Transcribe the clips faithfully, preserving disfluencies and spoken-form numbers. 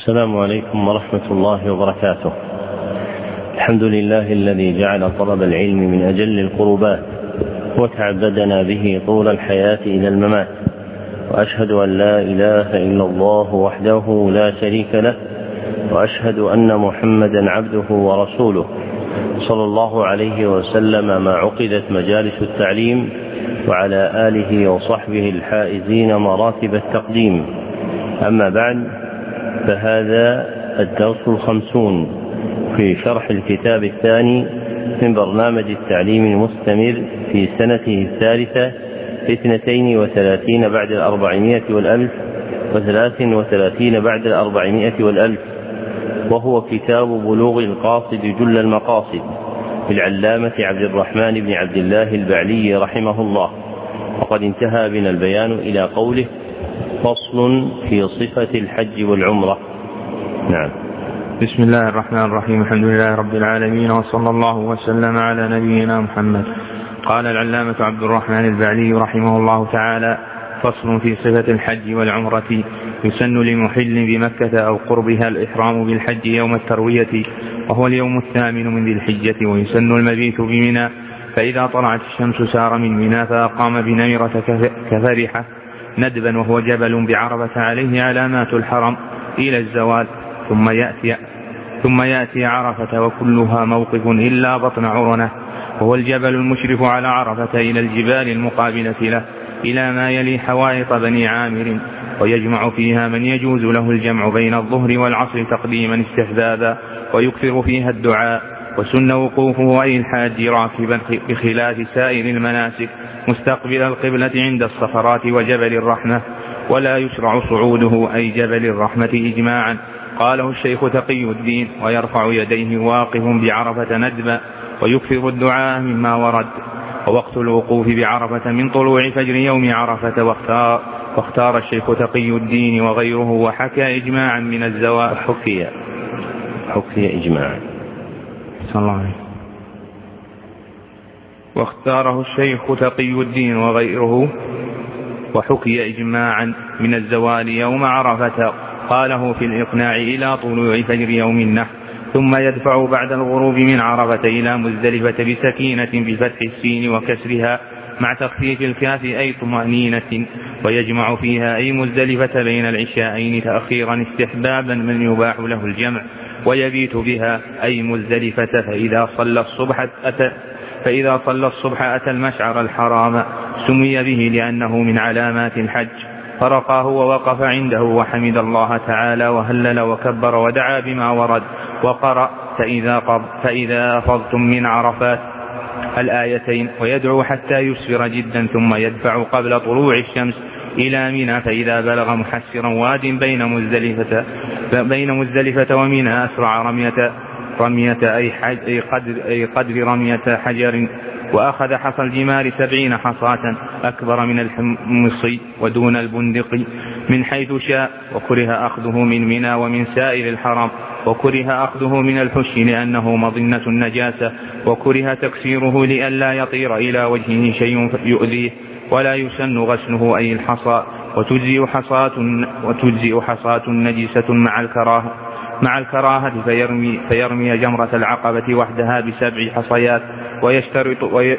السلام عليكم ورحمة الله وبركاته. الحمد لله الذي جعل طلب العلم من أجل القربات وتعبدنا به طول الحياة إلى الممات، وأشهد أن لا إله إلا الله وحده لا شريك له، وأشهد أن محمدا عبده ورسوله صلى الله عليه وسلم ما عقدت مجالس التعليم، وعلى آله وصحبه الحائزين مراتب التقديم. أما بعد، فهذا الدرس الخمسون في شرح الكتاب الثاني من برنامج التعليم المستمر في سنته الثالثة في اثنتين وثلاثين بعد الأربعمائة والألف وثلاث وثلاثين بعد الأربعمائة والألف، وهو كتاب بلوغ القاصد جل المقاصد للعلامة عبد الرحمن بن عبد الله البعلي رحمه الله. وقد انتهى بنا البيان إلى قوله: فصل في صفة الحج والعمرة. نعم. بسم الله الرحمن الرحيم. الحمد لله رب العالمين، وصلى الله وسلم على نبينا محمد. قال العلامة عبد الرحمن البعلي رحمه الله تعالى: فصل في صفة الحج والعمرة. يسن لمحل بمكة أو قربها الإحرام بالحج يوم التروية، وهو اليوم الثامن من ذي الحجة، ويسن المبيت بمنى، فإذا طلعت الشمس سار من منى فأقام بنمرة كفرحة ندبا، وهو جبل بعربة عليه علامات الحرم إلى الزوال، ثم يأتي, ثم يأتي عرفة، وكلها موقف إلا بطن عرنة، وهو الجبل المشرف على عرفة إلى الجبال المقابلة له إلى ما يلي حوائط بني عامر، ويجمع فيها من يجوز له الجمع بين الظهر والعصر تقديما استحبابا، ويكثر فيها الدعاء. وسن وقوفه أي الحاج راكبا بخلاف سائر المناسك مستقبل القبلة عند الصخرات وجبل الرحمة، ولا يشرع صعوده أي جبل الرحمة إجماعا. قاله الشيخ تقي الدين: ويرفع يديه واقف بعرفة ندبا، ويكثر الدعاء مما ورد. ووقت الوقوف بعرفة من طلوع فجر يوم عرفة، واختار, واختار الشيخ تقي الدين وغيره، وحكى إجماعا من الزواج. حكي حكي إجماعا صلى الله عليه. واختاره الشيخ تقي الدين وغيره، وحكي إجماعا من الزوال يوم عرفة. قاله في الإقناع إلى طلوع فجر يوم النحر، ثم يدفع بعد الغروب من عرفة إلى مزدلفة بسكينة بفتح السين وكسرها مع تخفيف الكاف أي طمأنينة، ويجمع فيها أي مزدلفة بين العشاءين تأخيرا استحبابا من يباح له الجمع، ويبيت بها أي مزدلفة. فإذا صلى الصبح أتى فإذا صلى الصبح أتى المشعر الحرام، سمي به لأنه من علامات الحج، فرقاه ووقف عنده وحمد الله تعالى وهلل وكبر ودعا بما ورد، وقرأ: فإذا, قض فإذا أفضتم من عرفات الآيتين، ويدعو حتى يسفر جدا، ثم يدفع قبل طلوع الشمس إلى منى، فإذا بلغ محسرا واد بين مزدلفة, بين مزدلفة ومنى أسرع رمية, رمية أي, حج أي, قدر أي قدر رمية حجر، وأخذ حصى الجمار سبعين حصاة أكبر من الحمص ودون البندق من حيث شاء، وكره أخذه من منى ومن سائر الحرم، وكره أخذه من الحش لأنه مظنة النجاسة، وكره تكسيره لئلا يطير إلى وجهه شيء يؤذيه، ولا يسن غسله أي الحصى، وتجزئ حصاة, وتجزئ حصاة نجسة مع الكراهة مع الكراهة فيرمي, فيرمي جمرة العقبة وحدها بسبع حصيات، ويشترط, وي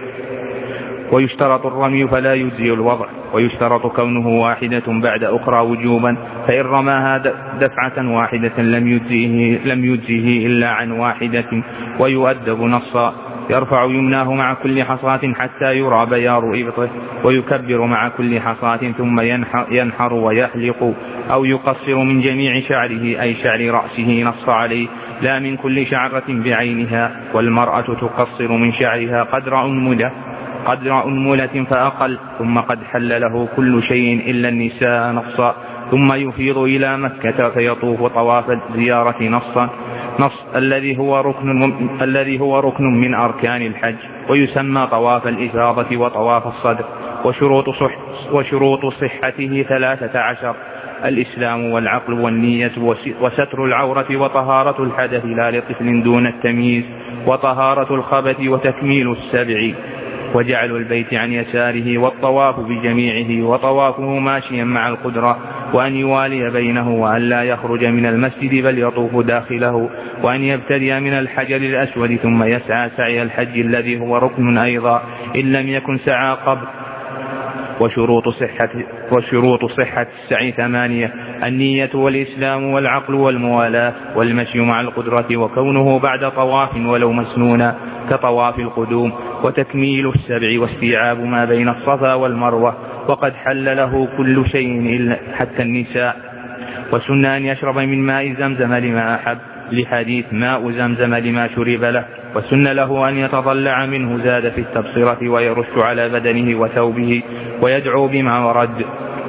ويشترط الرمي فلا يجزي الوضع، ويشترط كونه واحدة بعد أخرى وجوبا، فإن رماها دفعة واحدة لم يجزيه, لم يجزيه إلا عن واحدة، ويؤدب نصا. يرفع يمناه مع كل حصاة حتى يرى بياض إبطه، ويكبر مع كل حصاة، ثم ينحر, ينحر ويحلق أو يقصر من جميع شعره أي شعر رأسه، نص عليه، لا من كل شعرة بعينها. والمرأة تقصر من شعرها قدر أنملة قدر أنملة فأقل، ثم قد حل له كل شيء إلا النساء نصا، ثم يفيض إلى مكة فيطوف طواف الزيارة نصا نص الذي هو ركن الذي هو ركن من أركان الحج، ويسمى طواف الإفاضة وطواف الصدر. وشروط صح وشروط صحته ثلاثة عشر: الإسلام والعقل والنية وستر العورة وطهارة الحدث لا لطفل دون التمييز وطهارة الخبث وتكميل السبع وجعل البيت عن يساره والطواف بجميعه وطوافه ماشيا مع القدرة، وأن يوالي بينه وأن لا يخرج من المسجد بل يطوف داخله، وأن يبتدئ من الحجر الأسود ثم يسعى سعي الحج الذي هو ركن أيضا إن لم يكن سعى قبل. وشروط صحة, وشروط صحة السعي ثمانية: النية والإسلام والعقل والموالاة والمشي مع القدرة وكونه بعد طواف ولو مسنونا كطواف القدوم، وتكميل السبع واستيعاب ما بين الصفا والمروة، وقد حل له كل شيء إلا حتى النساء. وسنة أن يشرب من ماء زمزم لما أحب لحديث ماء زمزم لما شرب له. وسن له أن يتضلع منه زاد في التبصرة ويرش على بدنه وثوبه ويدعو بما ورد.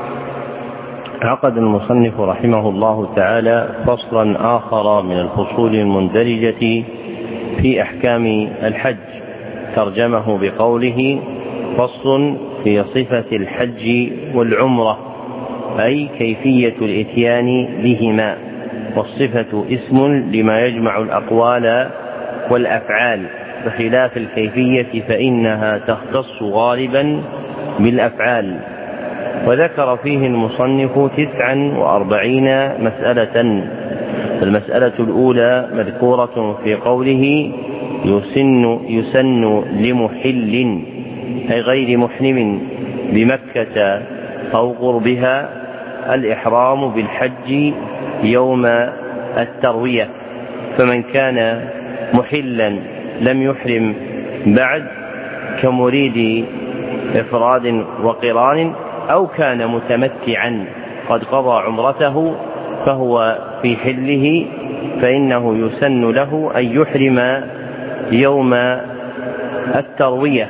عقد المصنف رحمه الله تعالى فصلا آخر من الفصول المندرجة في أحكام الحج، ترجمه بقوله: فصل في صفة الحج والعمرة، أي كيفية الإتيان بهما. والصفة اسم لما يجمع الأقوال والأفعال، بخلاف الكيفية فإنها تختص غالبا بالأفعال. وذكر فيه المصنف تسعا وأربعين مسألة. المسألة الأولى مذكورة في قوله: يسن, يسن لمحل، أي غير محرم بمكة أو قربها، الإحرام بالحج يوم التروية. فمن كان محلا لم يحرم بعد كمريد إفراد وقران، أو كان متمتعا قد قضى عمرته فهو في حله، فإنه يسن له أن يحرم يوم التروية.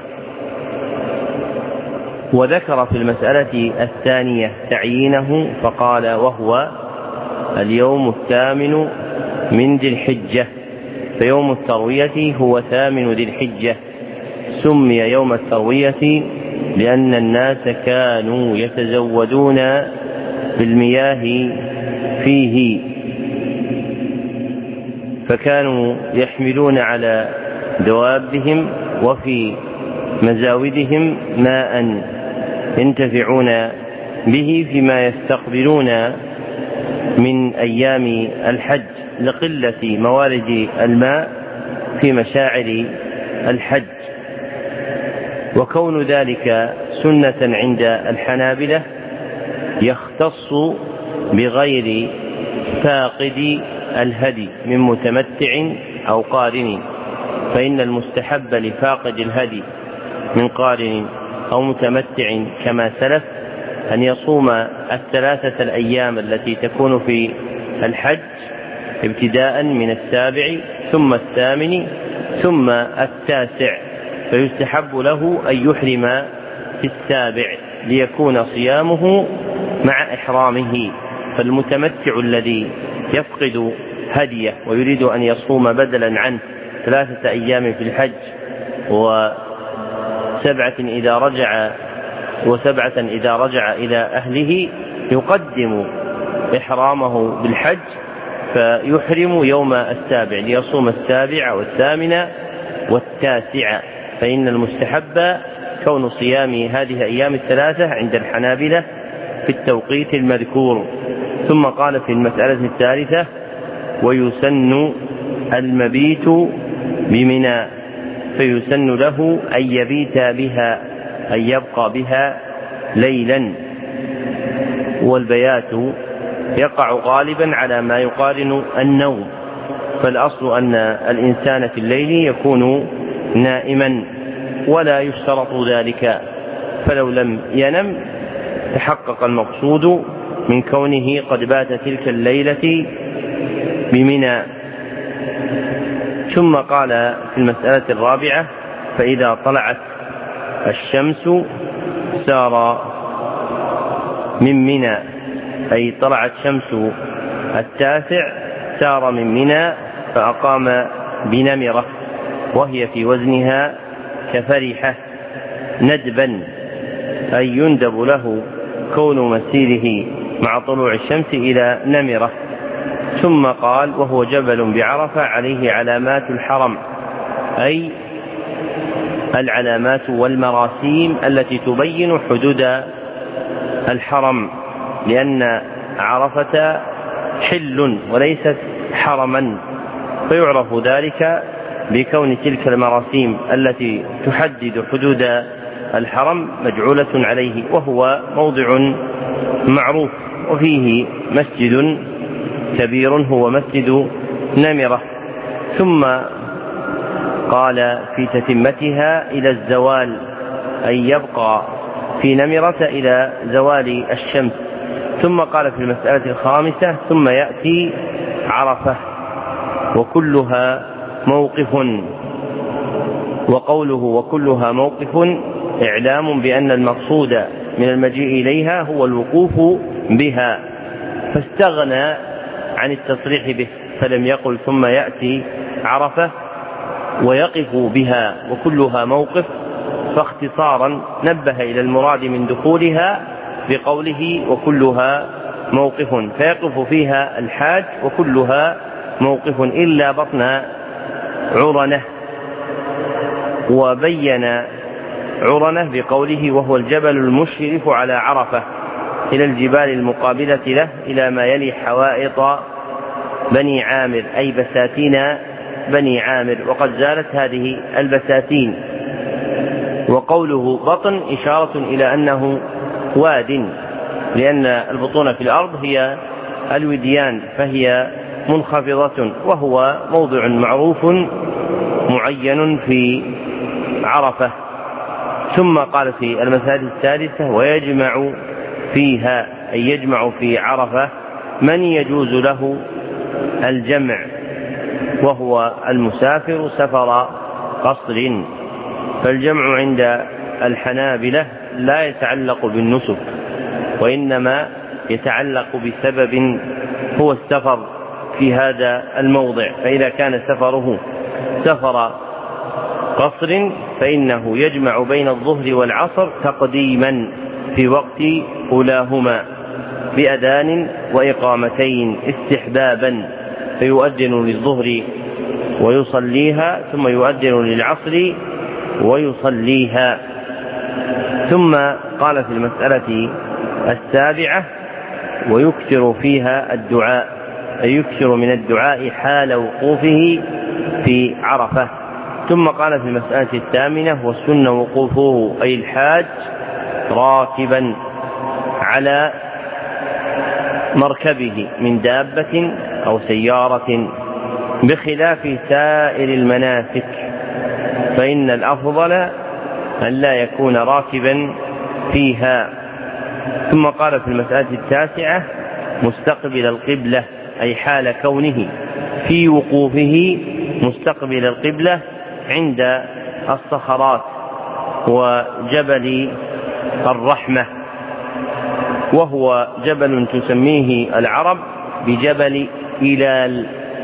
وذكر في المسألة الثانية تعيينه فقال: وهو اليوم الثامن من ذي الحجة. فيوم التروية هو ثامن ذي الحجة. سمي يوم التروية لأن الناس كانوا يتزودون بالمياه فيه، فكانوا يحملون على دوابهم وفي مزاودهم ماء ينتفعون به فيما يستقبلون من أيام الحج، لقلة موارد الماء في مشاعر الحج. وكون ذلك سنة عند الحنابلة يختص بغير فاقد الهدي من متمتع أو قارن، فإن المستحب لفاقد الهدي من قارن أو متمتع كما سلف أن يصوم الثلاثة الأيام التي تكون في الحج ابتداء من السابع ثم الثامن ثم التاسع، فيستحب له أن يحرم في السابع ليكون صيامه مع إحرامه. فالمتمتع الذي يفقد هديه ويريد أن يصوم بدلا عنه ثلاثة أيام في الحج وسبعة إذا رجع وسبعة إذا رجع إلى أهله، يقدم إحرامه بالحج فيحرم يوم السابع ليصوم السابع والثامن والتاسع. فإن المستحب كون صيام هذه الأيام الثلاثة عند الحنابلة في التوقيت المذكور. ثم قال في المسألة الثالثة: ويسن المبيت بمنى، فيسن له أن يبيت بها، أن يبقى بها ليلا. والبيات يقع غالبا على ما يقارن النوم، فالأصل أن الإنسان في الليل يكون نائما ولا يشترط ذلك، فلو لم ينم تحقق المقصود من كونه قد بات تلك الليلة بمنى. ثم قال في المسألة الرابعة: فإذا طلعت الشمس سار من منى، أي طلعت شمس التاسع سار من منى فأقام بنمرة، وهي في وزنها كفرحة ندبا، أي يندب له كون مسيره مع طلوع الشمس إلى نمرة. ثم قال: وهو جبل بعرفة عليه علامات الحرم، أي العلامات والمراسيم التي تبين حدود الحرم، لأن عرفة حل وليست حرما، فيعرف ذلك بكون تلك المراسيم التي تحدد حدود الحرم مجعولة عليه، وهو موضع معروف وفيه مسجد كبير هو مسجد نمرة. ثم قال في تتمتها إلى الزوال، أي يبقى في نمرة إلى زوال الشمس. ثم قال في المسألة الخامسة ثم يأتي عرفة وكلها موقف. وقوله وكلها موقف إعلام بأن المقصود من المجيء إليها هو الوقوف بها، فاستغنى عن التصريح به، فلم يقل ثم يأتي عرفة ويقف بها وكلها موقف، فاختصارا نبه إلى المراد من دخولها بقوله وكلها موقف، فيقف فيها الحاج وكلها موقف إلا بطن عرنة. وبين عرنة بقوله وهو الجبل المشرف على عرفة إلى الجبال المقابلة له إلى ما يلي حوائط بني عامر، أي بساتين بني عامر، وقد زالت هذه البساتين. وقوله بطن إشارة إلى أنه واد، لأن البطون في الأرض هي الوديان، فهي منخفضة، وهو موضع معروف معين في عرفة. ثم قال في المسألة الثالثة ويجمع فيها، أي يجمع في عرفة من يجوز له الجمع، وهو المسافر سفر قصر. فالجمع عند الحنابلة لا يتعلق بالنسك، وإنما يتعلق بسبب هو السفر في هذا الموضع. فإذا كان سفره سفر قصر فإنه يجمع بين الظهر والعصر تقديما في وقت أولاهما بأذان وإقامتين استحبابا، فيؤذن للظهر ويصليها ثم يؤذن للعصر ويصليها. ثم قال في المسألة السابعة ويكثر فيها الدعاء، أي يكثر من الدعاء حال وقوفه في عرفة. ثم قال في المسألة الثامنة والسنة وقوفه، أي الحاج راكبا على مركبه من دابة أو سيارة، بخلاف سائر المناسك، فإن الأفضل أن لا يكون راكبا فيها. ثم قال في المسألة التاسعة مستقبل القبلة، أي حال كونه في وقوفه مستقبل القبلة عند الصخرات وجبل الرحمة، وهو جبل تسميه العرب بجبل هلال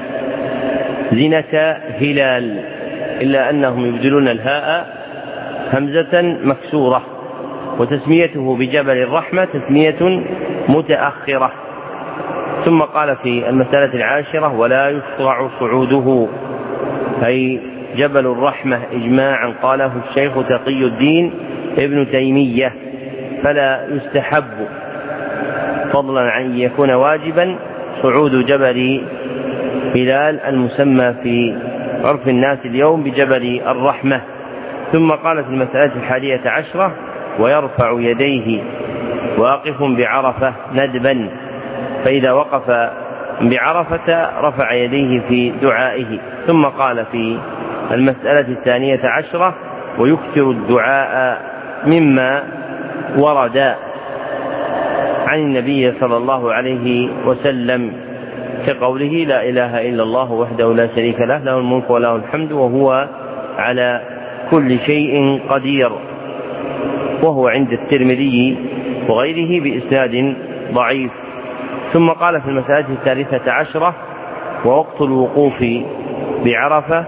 زنة هلال، إلا أنهم يبدلون الهاء همزة مكسورة، وتسميته بجبل الرحمة تسمية متأخرة. ثم قال في المسألة العاشرة ولا يشرع صعوده، أي جبل الرحمة إجماعا قاله الشيخ تقي الدين ابن تيمية، فلا يستحب فضلا عن أن يكون واجبا صعود جبل هلال المسمى في عرف الناس اليوم بجبل الرحمة. ثم قال في المسألة الحادية عشرة ويرفع يديه واقف بعرفة ندبا، فإذا وقف بعرفة رفع يديه في دعائه. ثم قال في المسألة الثانية عشرة ويكثر الدعاء مما ورد عن النبي صلى الله عليه وسلم كقوله لا إله إلا الله وحده لا شريك له له الملك وله الحمد وهو على كل شيء قدير، وهو عند الترمذي وغيره بإسناد ضعيف. ثم قال في المسألة الثالثة عشرة ووقت الوقوف بعرفة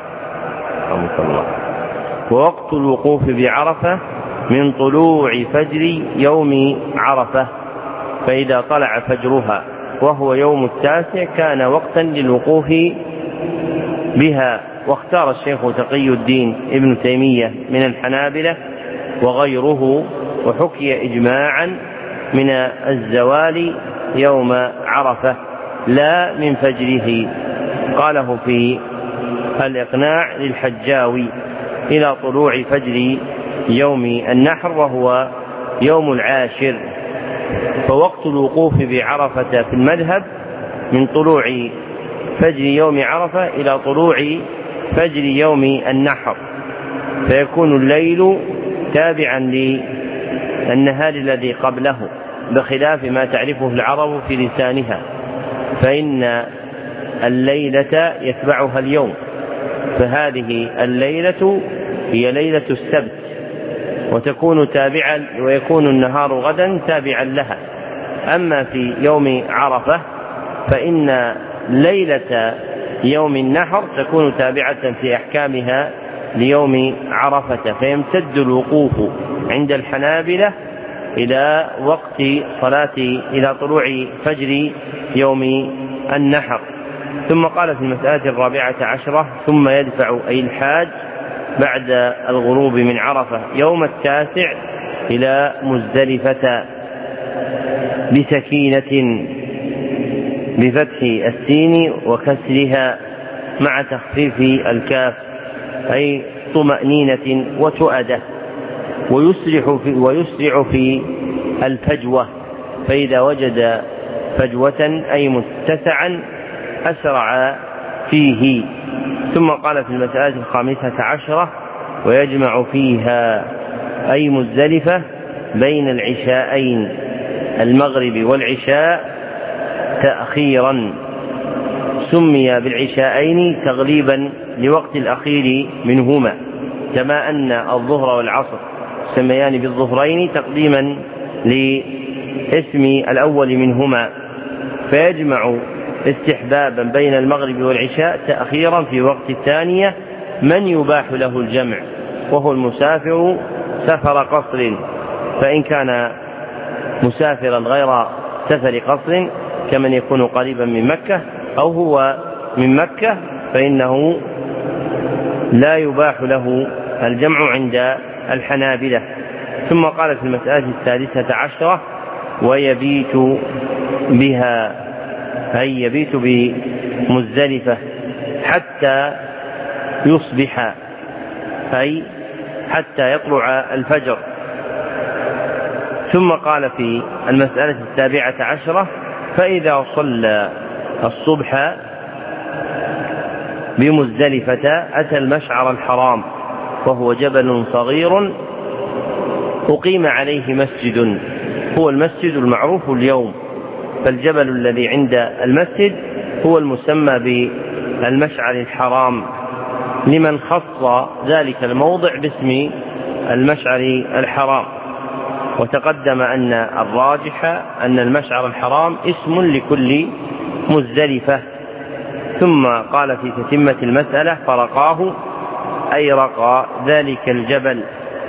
ووقت الوقوف بعرفة من طلوع فجر يوم عرفة، فإذا طلع فجرها وهو يوم التاسع كان وقتا للوقوف بها واختار الشيخ تقي الدين ابن تيمية من الحنابلة وغيره، وحكي إجماعا من الزوال يوم عرفة لا من فجره. قاله في الإقناع للحجاوي إلى طلوع فجر يوم النحر وهو يوم العاشر. فوقت الوقوف بعرفة في المذهب من طلوع فجر يوم عرفة إلى طلوع فجر يوم النحر، فيكون الليل تابعا للنهار الذي قبله، بخلاف ما تعرفه العرب في لسانها، فإن الليلة يتبعها اليوم، فهذه الليلة هي ليلة السبت وتكون تابعا، ويكون النهار غدا تابعا لها. أما في يوم عرفة فإن ليلة يوم النحر تكون تابعة في أحكامها ليوم عرفة، فيمتد الوقوف عند الحنابلة إلى وقت صلاة إلى طلوع فجر يوم النحر. ثم قال في المسألة الرابعة عشرة: ثم يدفع أي الحاج بعد الغروب من عرفة يوم التاسع إلى مزدلفة بسكينة بفتح السين وكسرها مع تخفيف الكاف، أي طمأنينة وتؤدة، ويسرع في, ويسرع في الفجوة، فإذا وجد فجوة أي متسعا أسرع فيه. ثم قال في المسألة الخامسة عشرة: ويجمع فيها أي مزدلفة بين العشاءين المغرب والعشاء تأخيرا، سمي بالعشاءين تغليبا لوقت الأخير منهما، كما أن الظهر والعصر سميان بالظهرين تقديما لاسم الأول منهما، فيجمع استحبابا بين المغرب والعشاء تأخيرا في وقت الثانية من يباح له الجمع، وهو المسافر سفر قصر، فإن كان مسافرا غير سفر قصر كمن يكون قريبا من مكة أو هو من مكة فإنه لا يباح له الجمع عند الحنابلة. ثم قال في المسألة الثالثة عشرة: ويبيت بها، أي يبيت بمزدلفة حتى يصبح، أي حتى يطلع الفجر. ثم قال في المسألة السابعة عشرة: فإذا صلى الصبح بمزدلفة أتى المشعر الحرام وهو جبل صغير أقيم عليه مسجد، هو المسجد المعروف اليوم، فالجبل الذي عند المسجد هو المسمى بالمشعر الحرام لمن خص ذلك الموضع باسم المشعر الحرام. وتقدم أن الراجح أن المشعر الحرام اسم لكل مزدلفة. ثم قال في تتمة المسألة: فرقاه، أي رقى ذلك الجبل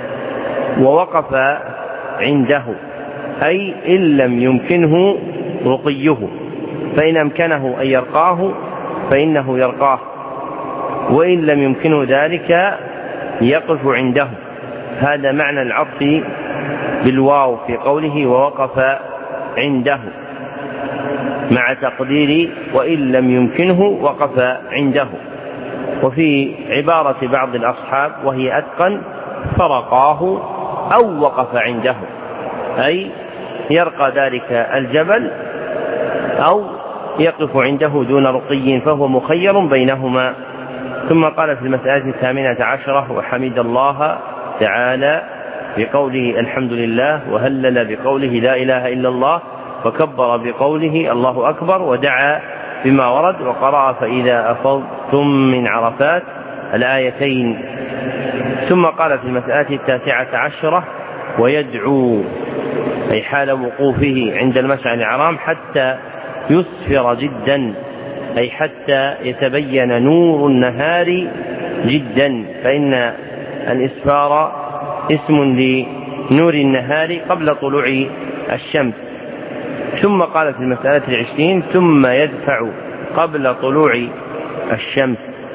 ووقف عنده، أي إن لم يمكنه رقيه، فإن أمكنه أن يرقاه فإنه يرقاه، وإن لم يمكنه ذلك يقف عنده. هذا معنى العطف بالواو في قوله ووقف عنده، مع تقدير وإن لم يمكنه وقف عنده. وفي عبارة بعض الأصحاب وهي أتقن: فرقاه أو وقف عنده، أي يرقى ذلك الجبل أو يقف عنده دون رقي، فهو مخير بينهما. ثم قال في المسألة الثامنة عشرة: وحمد الله تعالى بقوله الحمد لله، وهلل بقوله لا إله إلا الله، وكبر بقوله الله أكبر، ودعا بما ورد، وقرأ فإذا أفضتم من عرفات الآيتين. ثم قال في المسألة التاسعة عشرة: ويدعو، أي حال وقوفه عند المشعر الحرام حتى يسفر جدا، أي حتى يتبين نور النهار جدا، فإن الإسفار اسم لنور النهار قبل طلوع الشمس. ثم قال في المسألة العشرين: ثم يدفع قبل طلوع الشمس،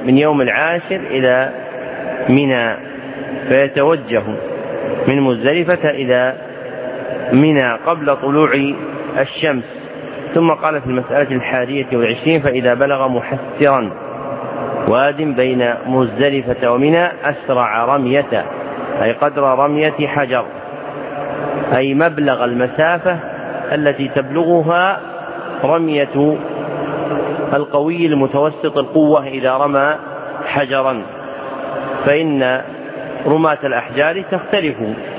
من يوم العاشر إلى منى، فيتوجه من مزدلفة إلى منى قبل طلوع الشمس. ثم قال في المسألة الحادية والعشرين: فإذا بلغ محسرا واد بين مزدلفة ومنى أسرع رمية، أي قدر رمية حجر، أي مبلغ المسافة التي تبلغها رمية القوي المتوسط القوة إذا رمى حجرا، فإن رماة الأحجار تختلف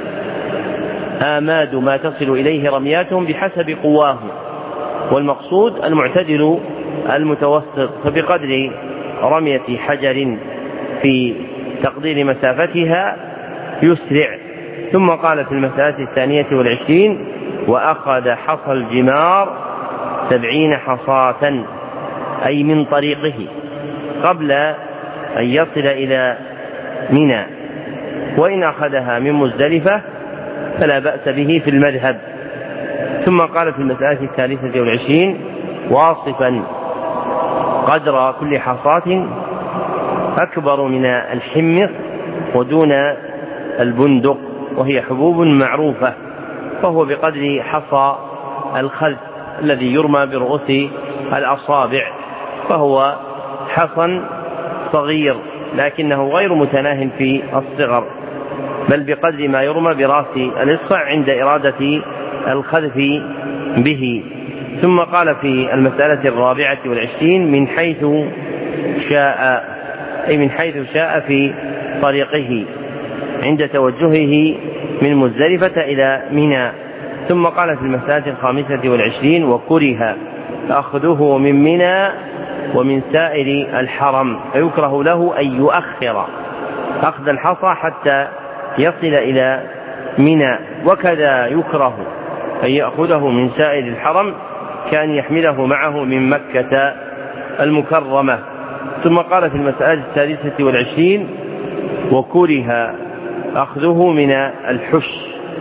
آماد ما تصل إليه رمياتهم بحسب قواهم، والمقصود المعتدل المتوسط، فبقدر رمية حجر في تقدير مسافتها يسرع. ثم قال في المسألة الثانية والعشرين: وأخذ حصى الجمار سبعين حصاة، أي من طريقه قبل أن يصل إلى منى، وإن أخذها من مزدلفة فلا بأس به في المذهب. ثم قال في المسألة الثالثة والعشرين: واصفا قدر كل حصاة أكبر من الحمص ودون البندق، وهي حبوب معروفة، فهو بقدر حصى الخلف الذي يرمى برؤوس الأصابع، فهو حصى صغير لكنه غير متناه في الصغر، بل بقدر ما يرمى برأس الإصبع عند إرادة الخذف به. ثم قال في المسألة الرابعة والعشرين: من حيث شاء، أي من حيث شاء في طريقه عند توجهه من مزدلفة إلى منى. ثم قال في المسألة الخامسة والعشرين: وكره أخذه من منى ومن سائر الحرم، فيكره له أن يؤخر أخذ الحصى حتى يصل إلى منى، وكذا يكره أن يأخذه من سائر الحرم كان يحمله معه من مكة المكرمة. ثم قال في المسألة الثالثة والعشرين: وكره أخذه من الحش،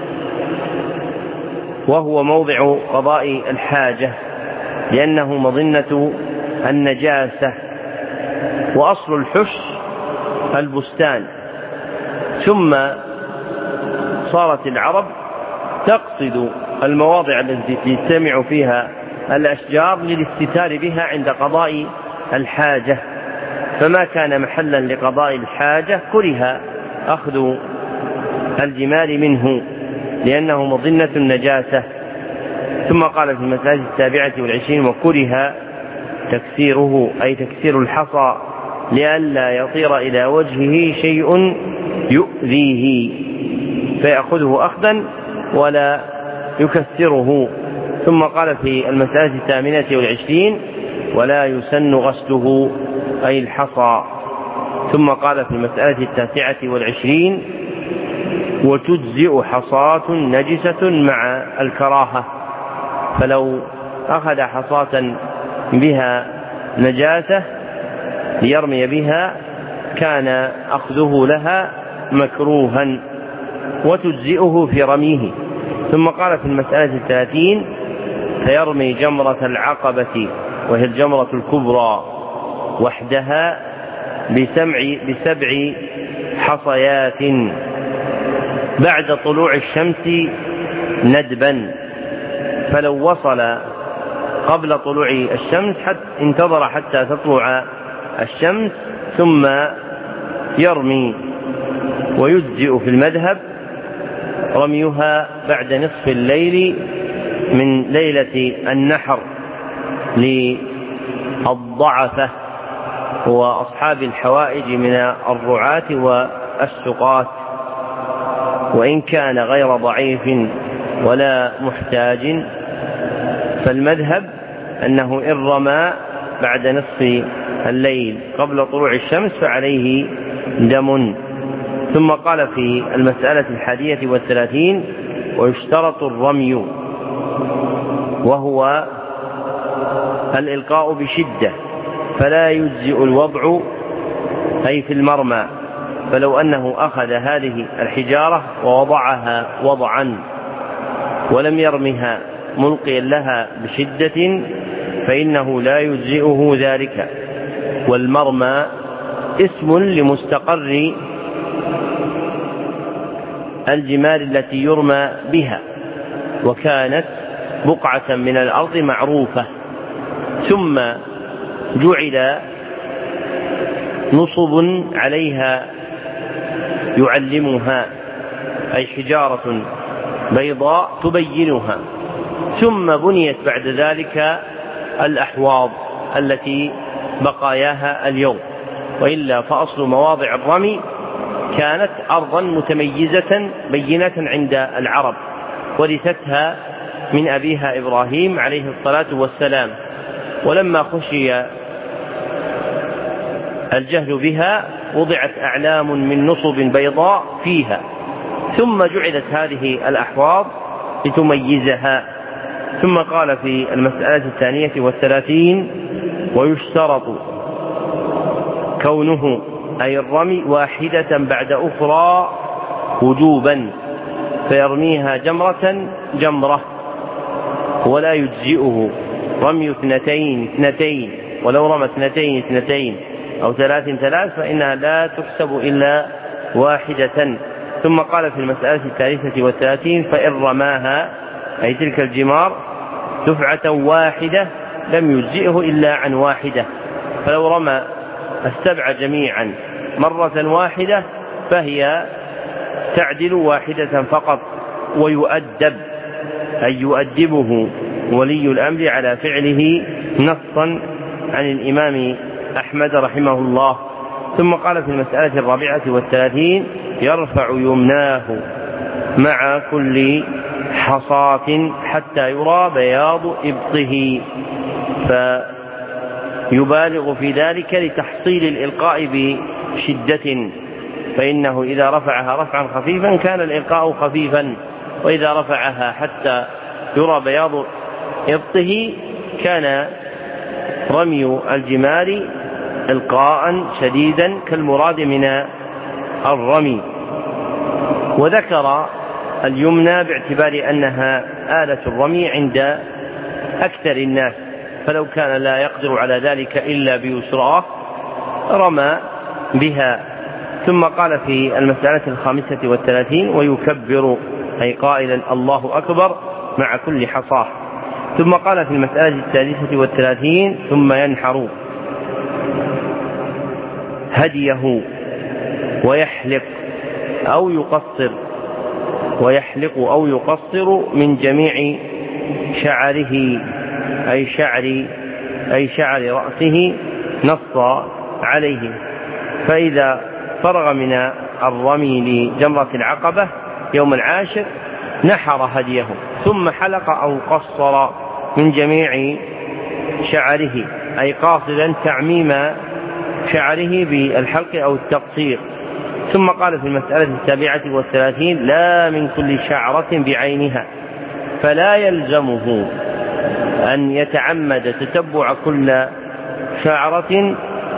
وهو موضع قضاء الحاجة، لأنه مظنة النجاسة، وأصل الحش البستان، ثم صارت العرب تقصد المواضع التي تجتمع فيها الأشجار للاستتار بها عند قضاء الحاجة، فما كان محلا لقضاء الحاجة كره أخذ الجمال منه لأنه مظنة النجاسة. ثم قال في المسألة السابعة والعشرين: وكره تكسيره، أي تكسير الحصى، لئلا يطير إلى وجهه شيء يؤذيه فيأخذه أخذا ولا يكسره. ثم قال في المسألة الثامنة والعشرين: ولا يسن غسله، أي الحصى. ثم قال في المسألة التاسعة والعشرين: وتجزئ حصاة نجسة مع الكراهة، فلو أخذ حصاة بها نجاسة ليرمي بها كان أخذه لها مكروها، وتجزئه في رميه. ثم قال في المسألة الثلاثين: فيرمي جمرة العقبة، وهي الجمرة الكبرى، وحدها بسبع, بسبع حصيات بعد طلوع الشمس ندبا، فلو وصل قبل طلوع الشمس حتى انتظر حتى تطلع الشمس ثم يرمي. ويجزئ في المذهب رميها بعد نصف الليل من ليلة النحر للضعفة وأصحاب الحوائج من الرعاة والسقاة، وإن كان غير ضعيف ولا محتاج فالمذهب أنه إن رمى بعد نصف الليل قبل طلوع الشمس فعليه دم. ثم قال في المسألة الحادية والثلاثين: ويشترط الرمي، وهو الإلقاء بشدة، فلا يجزئ الوضع، أي في المرمى، فلو أنه أخذ هذه الحجارة ووضعها وضعا ولم يرمها ملقيا لها بشدة فإنه لا يجزئه ذلك، والمرمى اسم لمستقر الجمال التي يرمى بها، وكانت بقعة من الأرض معروفة، ثم جعل نصب عليها يعلمها، أي حجارة بيضاء تبينها، ثم بنيت بعد ذلك الأحواض التي بقاياها اليوم. وإلا فأصل مواضع الرمي كانت أرضا متميزة بينة عند العرب، ورثتها من أبيها إبراهيم عليه الصلاة والسلام، ولما خشي الجهل بها وضعت أعلام من نصب بيضاء فيها، ثم جعلت هذه الأحواض لتميزها. ثم قال في المسألة الثانية والثلاثين: ويشترط كونه أي الرمي واحدة بعد أخرى وجوبا، فيرميها جمرة جمرة، ولا يجزئه رمي اثنتين اثنتين، ولو رمى اثنتين اثنتين أو ثلاث ثلاث فإنها لا تحسب إلا واحدة. ثم قال في المسألة الثالثة والثلاثين: فإن رماها أي تلك الجمار دفعة واحدة لم يجزئه إلا عن واحدة، فلو رمى السبع جميعا مرة واحدة فهي تعدل واحدة فقط، ويؤدب أي يؤدبه ولي الأمر على فعله نصا عن الإمام أحمد رحمه الله. ثم قال في المسألة الرابعة والثلاثين: يرفع يمناه مع كل حصاة حتى يرى بياض إبطه، فيبالغ في ذلك لتحصيل الإلقاء بشدة، فإنه إذا رفعها رفعا خفيفا كان الإلقاء خفيفا، وإذا رفعها حتى يرى بياض إبطه كان رمي الجمار إلقاء شديدا كالمراد من الرمي. وذكر اليمنى باعتبار أنها آلة الرمي عند أكثر الناس، فلو كان لا يقدر على ذلك إلا بيسراه رمى بها. ثم قال في المسألة الخامسة والثلاثين: ويكبر أي قائلا الله أكبر مع كل حصاه. ثم قال في المسألة الثالثة والثلاثين: ثم ينحر هديه ويحلق أو يقصر ويحلق أو يقصر من جميع شعره أي شعر أي شعر رأسه نص عليه. فإذا فرغ من الرمي لجمرة العقبة يوم العاشر نحر هديه، ثم حلق أو قصر من جميع شعره أي قاصدا تعميم شعره بالحلق أو التقصير. ثم قال في المسألة السابعة والثلاثين: لا من كل شعرة بعينها، فلا يلزمه أن يتعمد تتبع كل شعرة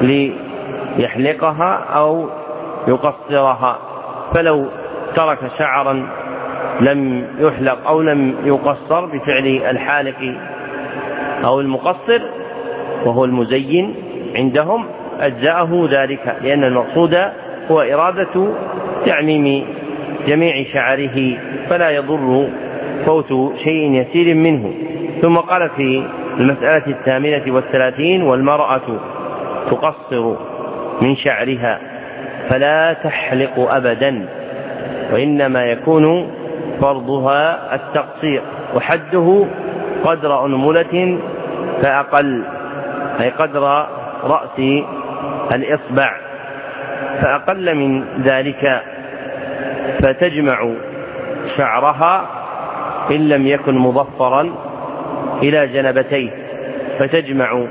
ليحلقها أو يقصرها، فلو ترك شعرا لم يحلق أو لم يقصر بفعل الحالق أو المقصر وهو المزين عندهم أجزأه ذلك، لأن المقصود هو إرادة تعميم جميع شعره، فلا يضر فوت شيء يسير منه. ثم قال في المسألة الثامنة والثلاثين: والمرأة تقصر من شعرها فلا تحلق أبدا، وإنما يكون فرضها التقصير، وحده قدر أنملة فأقل أي قدر رأس الإصبع فأقل من ذلك، فتجمع شعرها إن لم يكن مضفرا إلى جنبتيه، فتجمع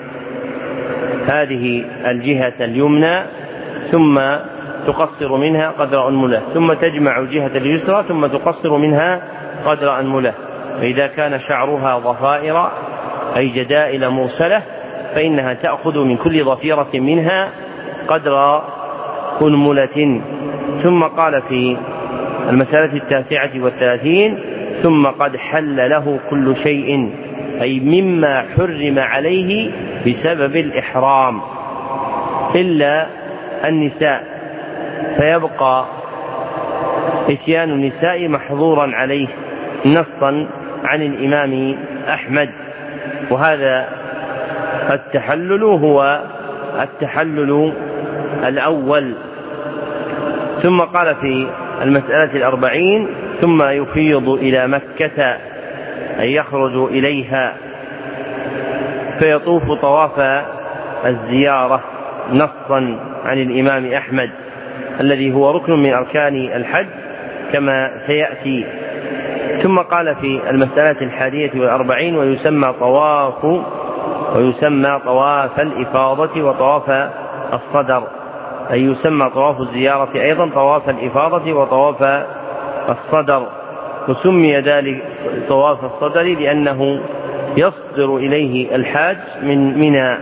هذه الجهة اليمنى ثم تقصر منها قدر أنملة، ثم تجمع الجهة اليسرى ثم تقصر منها قدر أنملة. فإذا كان شعرها ضفائر أي جدائل مرسلة فإنها تأخذ من كل ضفيرة منها قدر أنملة. ثم قال في المسألة التاسعة والثلاثين: ثم قد حل له كل شيء أي مما حرم عليه بسبب الإحرام إلا النساء، فيبقى إتيان النساء محظورا عليه نصا عن الإمام أحمد. وهذا التحلل هو التحلل الأول. ثم قال في المسألة الأربعين: ثم يفيض إلى مكة، أي يخرج إليها فيطوف طواف الزيارة نصا عن الإمام أحمد، الذي هو ركن من أركان الحج كما سيأتي. ثم قال في المسألة الحادية والأربعين: ويسمى طواف ويسمى طواف الإفاضة وطواف الصدر، أي يسمى طواف الزيارة أيضا طواف الإفاضة وطواف الصدر. وسمي ذلك طواف الصدر لأنه يصدر إليه الحاج من منى.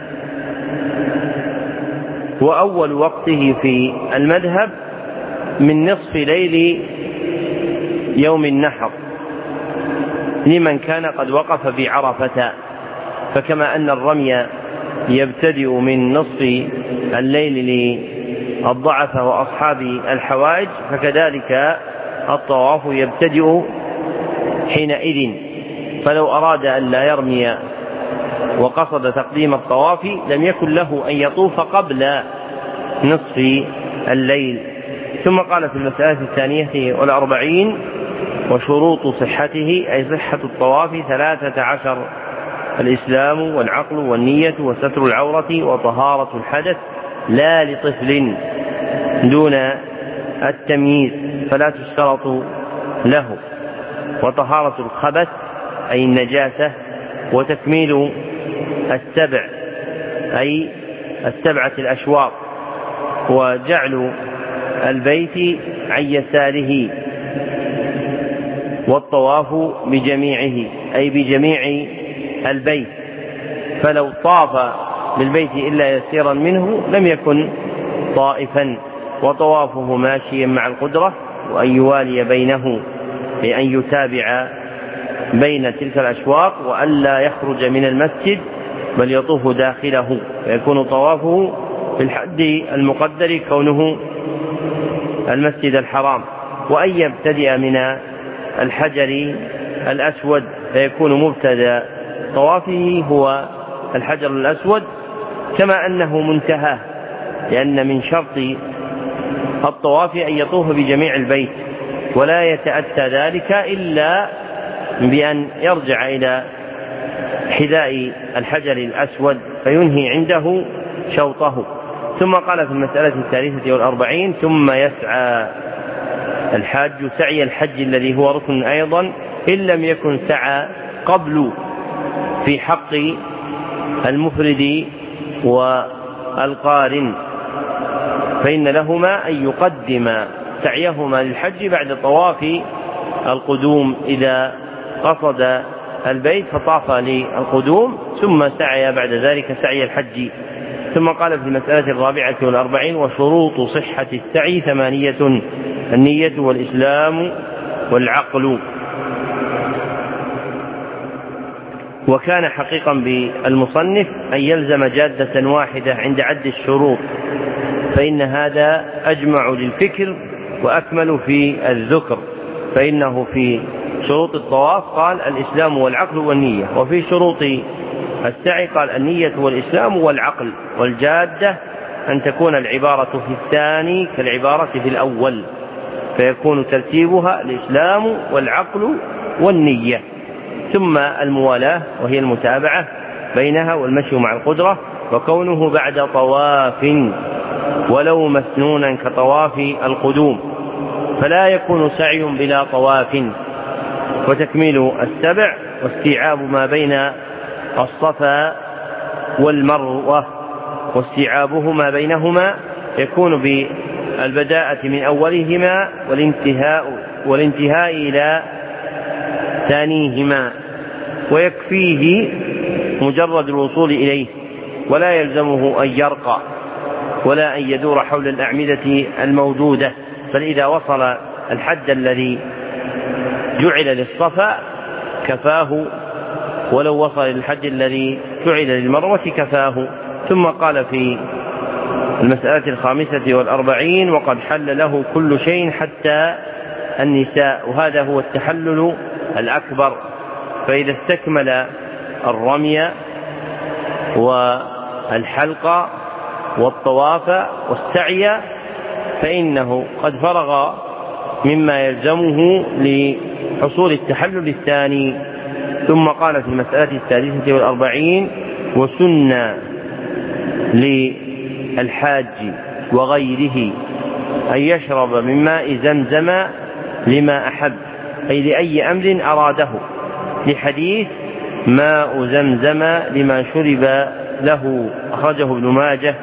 وأول وقته في المذهب من نصف ليل يوم النحر لمن كان قد وقف بعرفة، فكما أن الرمي يبتدئ من نصف الليل للضعفة وأصحاب الحوائج، فكذلك الطواف يبتدئ حينئذ. فلو أراد أن لا يرمي وقصد تقديم الطواف لم يكن له أن يطوف قبل نصف الليل. ثم قال في المسألة الثانية والأربعين: وشروط صحته، أي صحة الطواف ثلاثة عشر: الإسلام والعقل والنية وستر العورة وطهارة الحدث لا لطفل دون التمييز فلا تشترط له، وطهارة الخبث أي النجاسة، وتكميل السبع أي السبعة الأشواط، وجعل البيت عن يساره، والطواف بجميعه أي بجميع البيت، فلو طاف بالبيت إلا يسيرا منه لم يكن طائفا. وطوافه ماشيا مع القدرة، وأن يوالي بينه بأن يتابع بين تلك الأشواط، وأن لا يخرج من المسجد بل يطوف داخله، فيكون طوافه في الحد المقدر كونه المسجد الحرام. وأن يبتدئ من الحجر الأسود، فيكون مبتدأ طوافه هو الحجر الأسود، كما أنه منتهى، لأن من شرط الطواف أن يطوف بجميع البيت، ولا يتأتى ذلك إلا بأن يرجع إلى حذاء الحجر الأسود فينهي عنده شوطه. ثم قال في المسألة الثالثة والأربعين: ثم يسعى الحاج سعي الحج الذي هو ركن أيضا، إن لم يكن سعى قبل في حق المفرد والقارن، فإن لهما أن يقدم سعيهما للحج بعد طواف القدوم، إذا قصد البيت فطاف للقدوم ثم سعي بعد ذلك سعي الحج. ثم قال في المسألة الرابعة والأربعين: وشروط صحة السعي ثمانية: النية والإسلام والعقل. وكان حقيقا بالمصنف أن يلزم جادة واحدة عند عد الشروط، فإن هذا أجمع للفكر وأكمل في الذكر، فإنه في شروط الطواف قال الإسلام والعقل والنية، وفي شروط السعي قال النية والإسلام والعقل، والجادة أن تكون العبارة في الثاني كالعبارة في الأول، فيكون ترتيبها الإسلام والعقل والنية، ثم الموالاة وهي المتابعة بينها والمشي مع القدرة، وكونه بعد طواف ولو مسنونا كطواف القدوم، فلا يكون سعي بلا طواف. وتكميل السبع واستيعاب ما بين الصفا والمروة، واستيعابهما بينهما يكون بالبداءة من أولهما والانتهاء, والانتهاء إلى ثانيهما، ويكفيه مجرد الوصول إليه، ولا يلزمه أن يرقى ولا أن يدور حول الأعمدة الموجودة، بل إذا وصل الحد الذي جعل للصفا كفاه، ولو وصل للحد الذي جعل للمروة كفاه. ثم قال في المسألة الخامسة والأربعين: وقد حل له كل شيء حتى النساء، وهذا هو التحلل الأكبر. فإذا استكمل الرمي والحلق والطواف والسعي فإنه قد فرغ مما يلزمه لحصول التحلل الثاني. ثم قال في المسألة السادسة والأربعين: وسن للحاج وغيره أن يشرب من ماء زمزم لما أحب، أي لأي أمر أراده، لحديث ماء زمزم لما شرب له، أخرجه ابن ماجه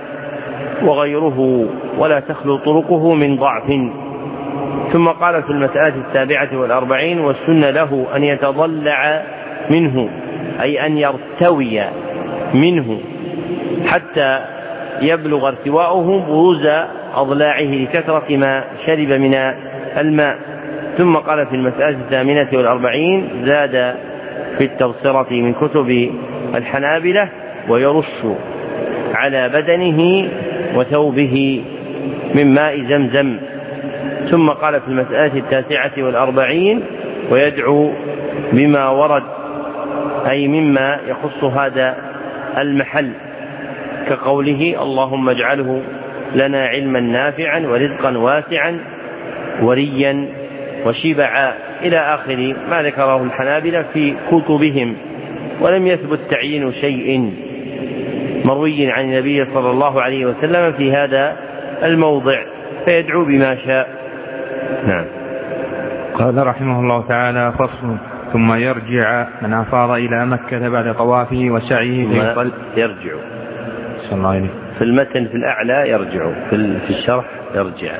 وغيره، ولا تخلو طرقه من ضعف. ثم قال في المسألة السابعة والأربعين: والسن له أن يتضلع منه، أي أن يرتوي منه حتى يبلغ ارتواؤه بروز أضلاعه لكثرة ما شرب من الماء. ثم قال في المسألة الثامنة والأربعين: زاد في التبصرة من كتب الحنابلة: ويرش على بدنه وثوبه من ماء زمزم. ثم قال في المسألة التاسعة والأربعين: ويدعو بما ورد، أي مما يخص هذا المحل، كقوله: اللهم اجعله لنا علما نافعا ورزقا واسعا وريا وشبعا، إلى آخر ما ذكره الحنابلة في كتبهم. ولم يثبت تعيين شيء مروي عن النبي صلى الله عليه وسلم في هذا الموضع، فيدعو بما شاء. نعم. قال رحمه الله تعالى: فصل: ثم يرجع من أفاض إلى مكة بعد طوافه وسعيه فيصل. يرجع صلى الله عليه في المتن في الأعلى يرجع، في الشرح يرجع.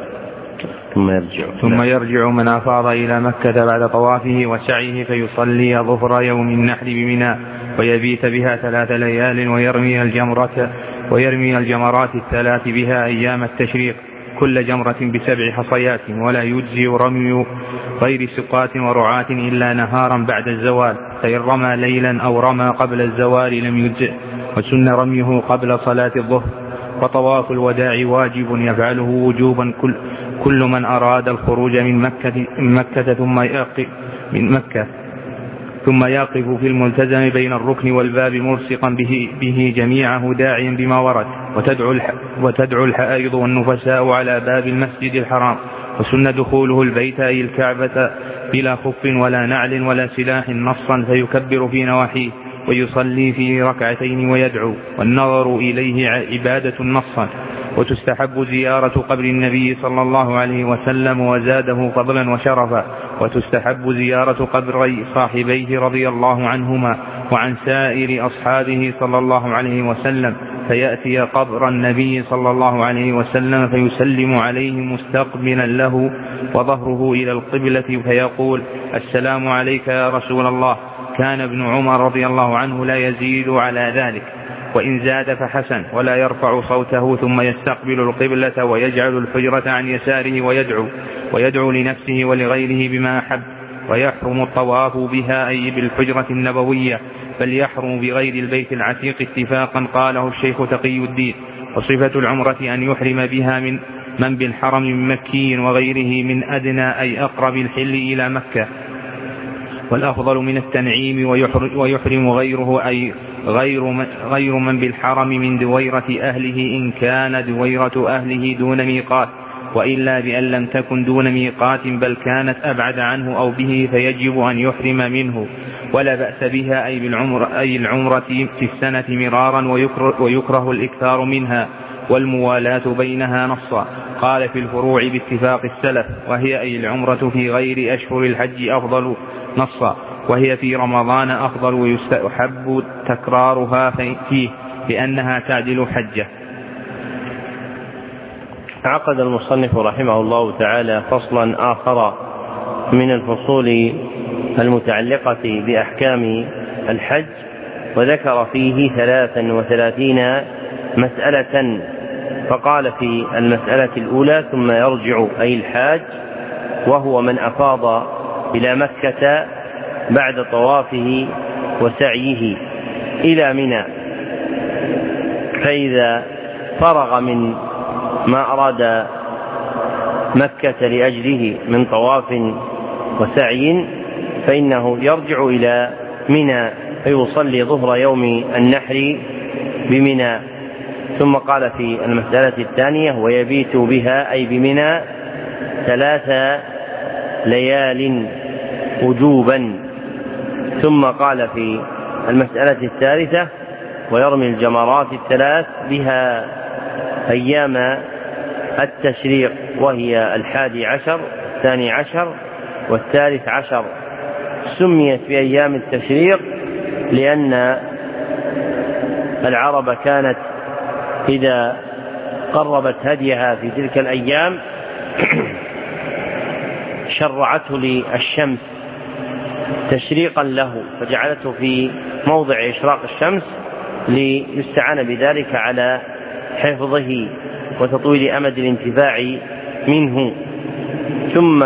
ثم يرجع ثم يرجع من أفاض إلى مكة بعد طوافه وسعيه فيصلي ظهر يوم النحر بمنى ويبيت بها ثلاث ليال ويرمي الجمرة ويرمي الجمرات الثلاث بها أيام التشريق، كل جمرة بسبع حصيات، ولا يجزي رمي غير سقاة ورعاة إلا نهارا بعد الزوال، فإن رمى ليلا أو رمى قبل الزوال لم يجزئ، وسن رميه قبل صلاة الظهر. وطواف الوداع واجب يفعله وجوبا كل, كل من أراد الخروج من مكة, من مكة ثم يقف من مكة ثم يقف في الملتزم بين الركن والباب ملصقا به, به جميعه داعيا بما ورد. وتدعو, وتدعو الحائض والنفساء على باب المسجد الحرام. وسن دخوله البيت أي الكعبة بلا خف ولا نعل ولا سلاح نصا، فيكبر في نواحيه ويصلي في ركعتين ويدعو، والنظر إليه عبادة نصا. وتستحب زيارة قبر النبي صلى الله عليه وسلم وزاده فضلا وشرفا. وتستحب زيارة قبري صاحبيه رضي الله عنهما وعن سائر أصحابه صلى الله عليه وسلم، فيأتي قبر النبي صلى الله عليه وسلم فيسلم عليه مستقبلا له وظهره إلى القبلة فيقول: السلام عليك يا رسول الله. كان ابن عمر رضي الله عنه لا يزيد على ذلك، وإن زاد فحسن، ولا يرفع صوته، ثم يستقبل القبلة ويجعل الحجرة عن يساره ويدعو ويدعو لنفسه ولغيره بما أحب. ويحرم الطواف بها أي بالحجرة النبوية، بل يحرم بغير البيت العتيق اتفاقا، قاله الشيخ تقي الدين. وصفة العمرة أن يحرم بها من من بالحرم من مكي وغيره من أدنى أي أقرب الحل إلى مكة، والأفضل من التنعيم. ويحرم غيره أي غير من, غير من بالحرم من دويرة أهله إن كان دويرة أهله دون ميقات، وإلا بأن لم تكن دون ميقات بل كانت أبعد عنه أو به فيجب أن يحرم منه. ولا بأس بها أي بالعمرة أي العمرة في السنة مرارا، ويكره, ويكره الإكثار منها والموالاة بينها نصا. قال في الفروع باتفاق السلف: وهي أي العمرة في غير أشهر الحج أفضل نصا، وهي في رمضان أفضل، ويستحب تكرارها فيه لأنها تعدل حجة. عقد المصنف رحمه الله تعالى فصلا آخر من الفصول المتعلقة بأحكام الحج، وذكر فيه ثلاثا وثلاثين مسألة. فقال في المسألة الأولى: ثم يرجع أي الحاج، وهو من أفاض إلى مكة بعد طوافه وسعيه إلى منى، فإذا فرغ من ما أراد مكة لأجله من طواف وسعي فإنه يرجع إلى منى فيصلي ظهر يوم النحر بمنى. ثم قال في المسألة الثانية ويبيت بها أي بمنى ثلاث ليال وجوبا. ثم قال في المسألة الثالثة ويرمي الجمرات الثلاث بها أيام التشريق وهي الحادي عشر الثاني عشر والثالث عشر. سميت بأيام التشريق لأن العرب كانت إذا قربت هديها في تلك الأيام شرعته للشمس تشريقا له فجعلته في موضع إشراق الشمس ليستعان بذلك على حفظه وتطويل أمد الانتفاع منه. ثم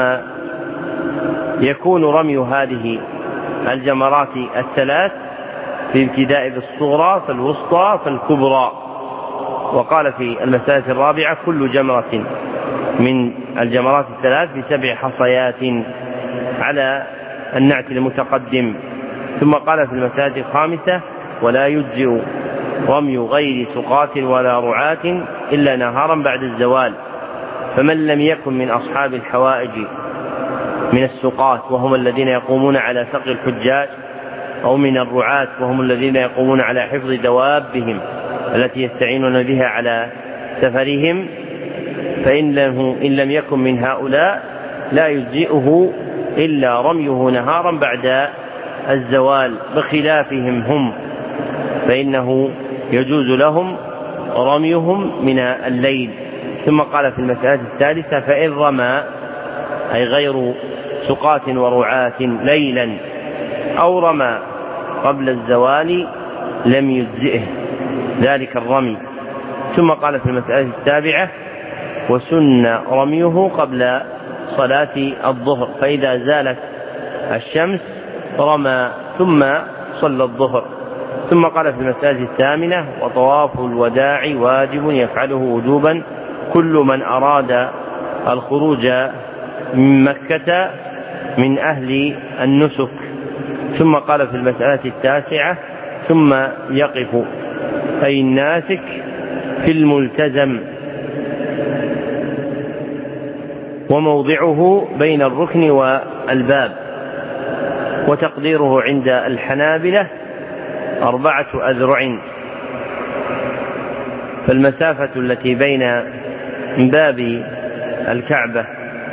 يكون رمي هذه الجمرات الثلاث في ابتداء بالصغرى فالوسطى فالكبرى. وقال في المسألة الرابعة كل جمرة من الجمرات الثلاث بسبع حصيات على النعت المتقدم. ثم قال في المسألة الخامسة ولا يجزئ رمي غير سقاط ولا رعاة إلا نهارا بعد الزوال. فمن لم يكن من أصحاب الحوائج من السقاط وهم الذين يقومون على سقي الحجاج أو من الرعاة وهم الذين يقومون على حفظ دوابهم التي يستعينون بها على سفرهم فإنه إن لم يكن من هؤلاء لا يجزئه إلا رميه نهارا بعد الزوال بخلافهم هم فإنه يجوز لهم رميهم من الليل. ثم قال في المسألة الثالثة فإن رمى أي غير سقاط ورعاة ليلا أو رمى قبل الزوال لم يجزئه ذلك الرمي. ثم قال في المسألة السابعة وسن رميه قبل صلاة الظهر فإذا زالت الشمس رمى ثم صلى الظهر. ثم قال في المسألة الثامنة وطواف الوداع واجب يفعله وجوبا كل من أراد الخروج من مكة من أهل النسك. ثم قال في المسألة التاسعة ثم يقف أي الناسك في الملتزم وموضعه بين الركن والباب وتقديره عند الحنابلة أربعة أذرع. فالمسافة التي بين باب الكعبة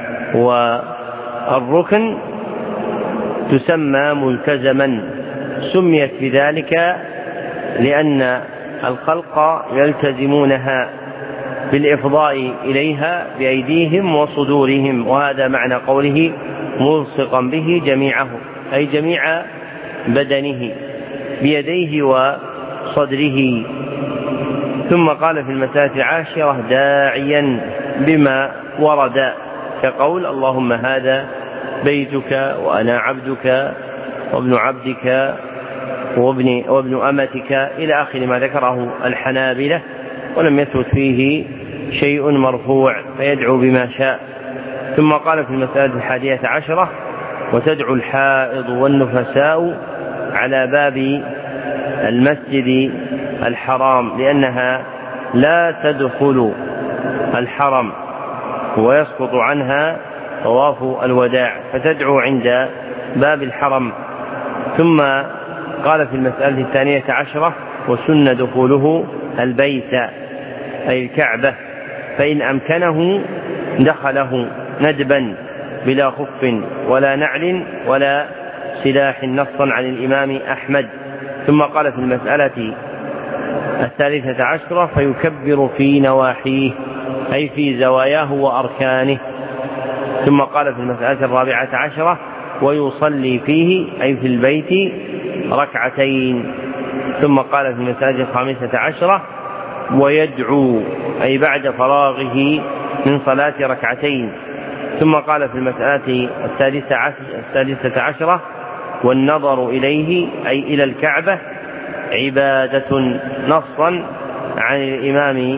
والركن تسمى ملتزما. سميت بذلك لأن الخلق يلتزمونها بالإفضاء إليها بأيديهم وصدورهم وهذا معنى قوله ملصقا به جميعه أي جميع بدنه بيديه وصدره. ثم قال في المسألة العاشرة داعيا بما ورد كقول اللهم هذا بيتك وأنا عبدك وابن عبدك وابن, وابن أمتك إلى آخر ما ذكره الحنابلة ولم يثبت فيه شيء مرفوع فيدعو بما شاء. ثم قال في المسألة الحادية عشرة وتدعو الحائض والنفساء على باب المسجد الحرام لأنها لا تدخل الحرم ويسقط عنها طواف الوداع فتدعو عند باب الحرم. ثم قال في المسألة الثانية عشرة وسن دخوله البيت أي الكعبة فإن أمكنه دخله ندبا بلا خف ولا نعل ولا سلاح نصا عن الإمام أحمد. ثم قال في المسألة الثالثة عشرة فيكبر في نواحيه أي في زواياه وأركانه. ثم قال في المسألة الرابعة عشرة ويصلي فيه أي في البيت ركعتين. ثم قال في المسألة الخامسة عشرة ويدعو أي بعد فراغه من صلاة ركعتين. ثم قال في المسألة السادسة عشرة والنظر إليه أي إلى الكعبة عبادة نصا عن الإمام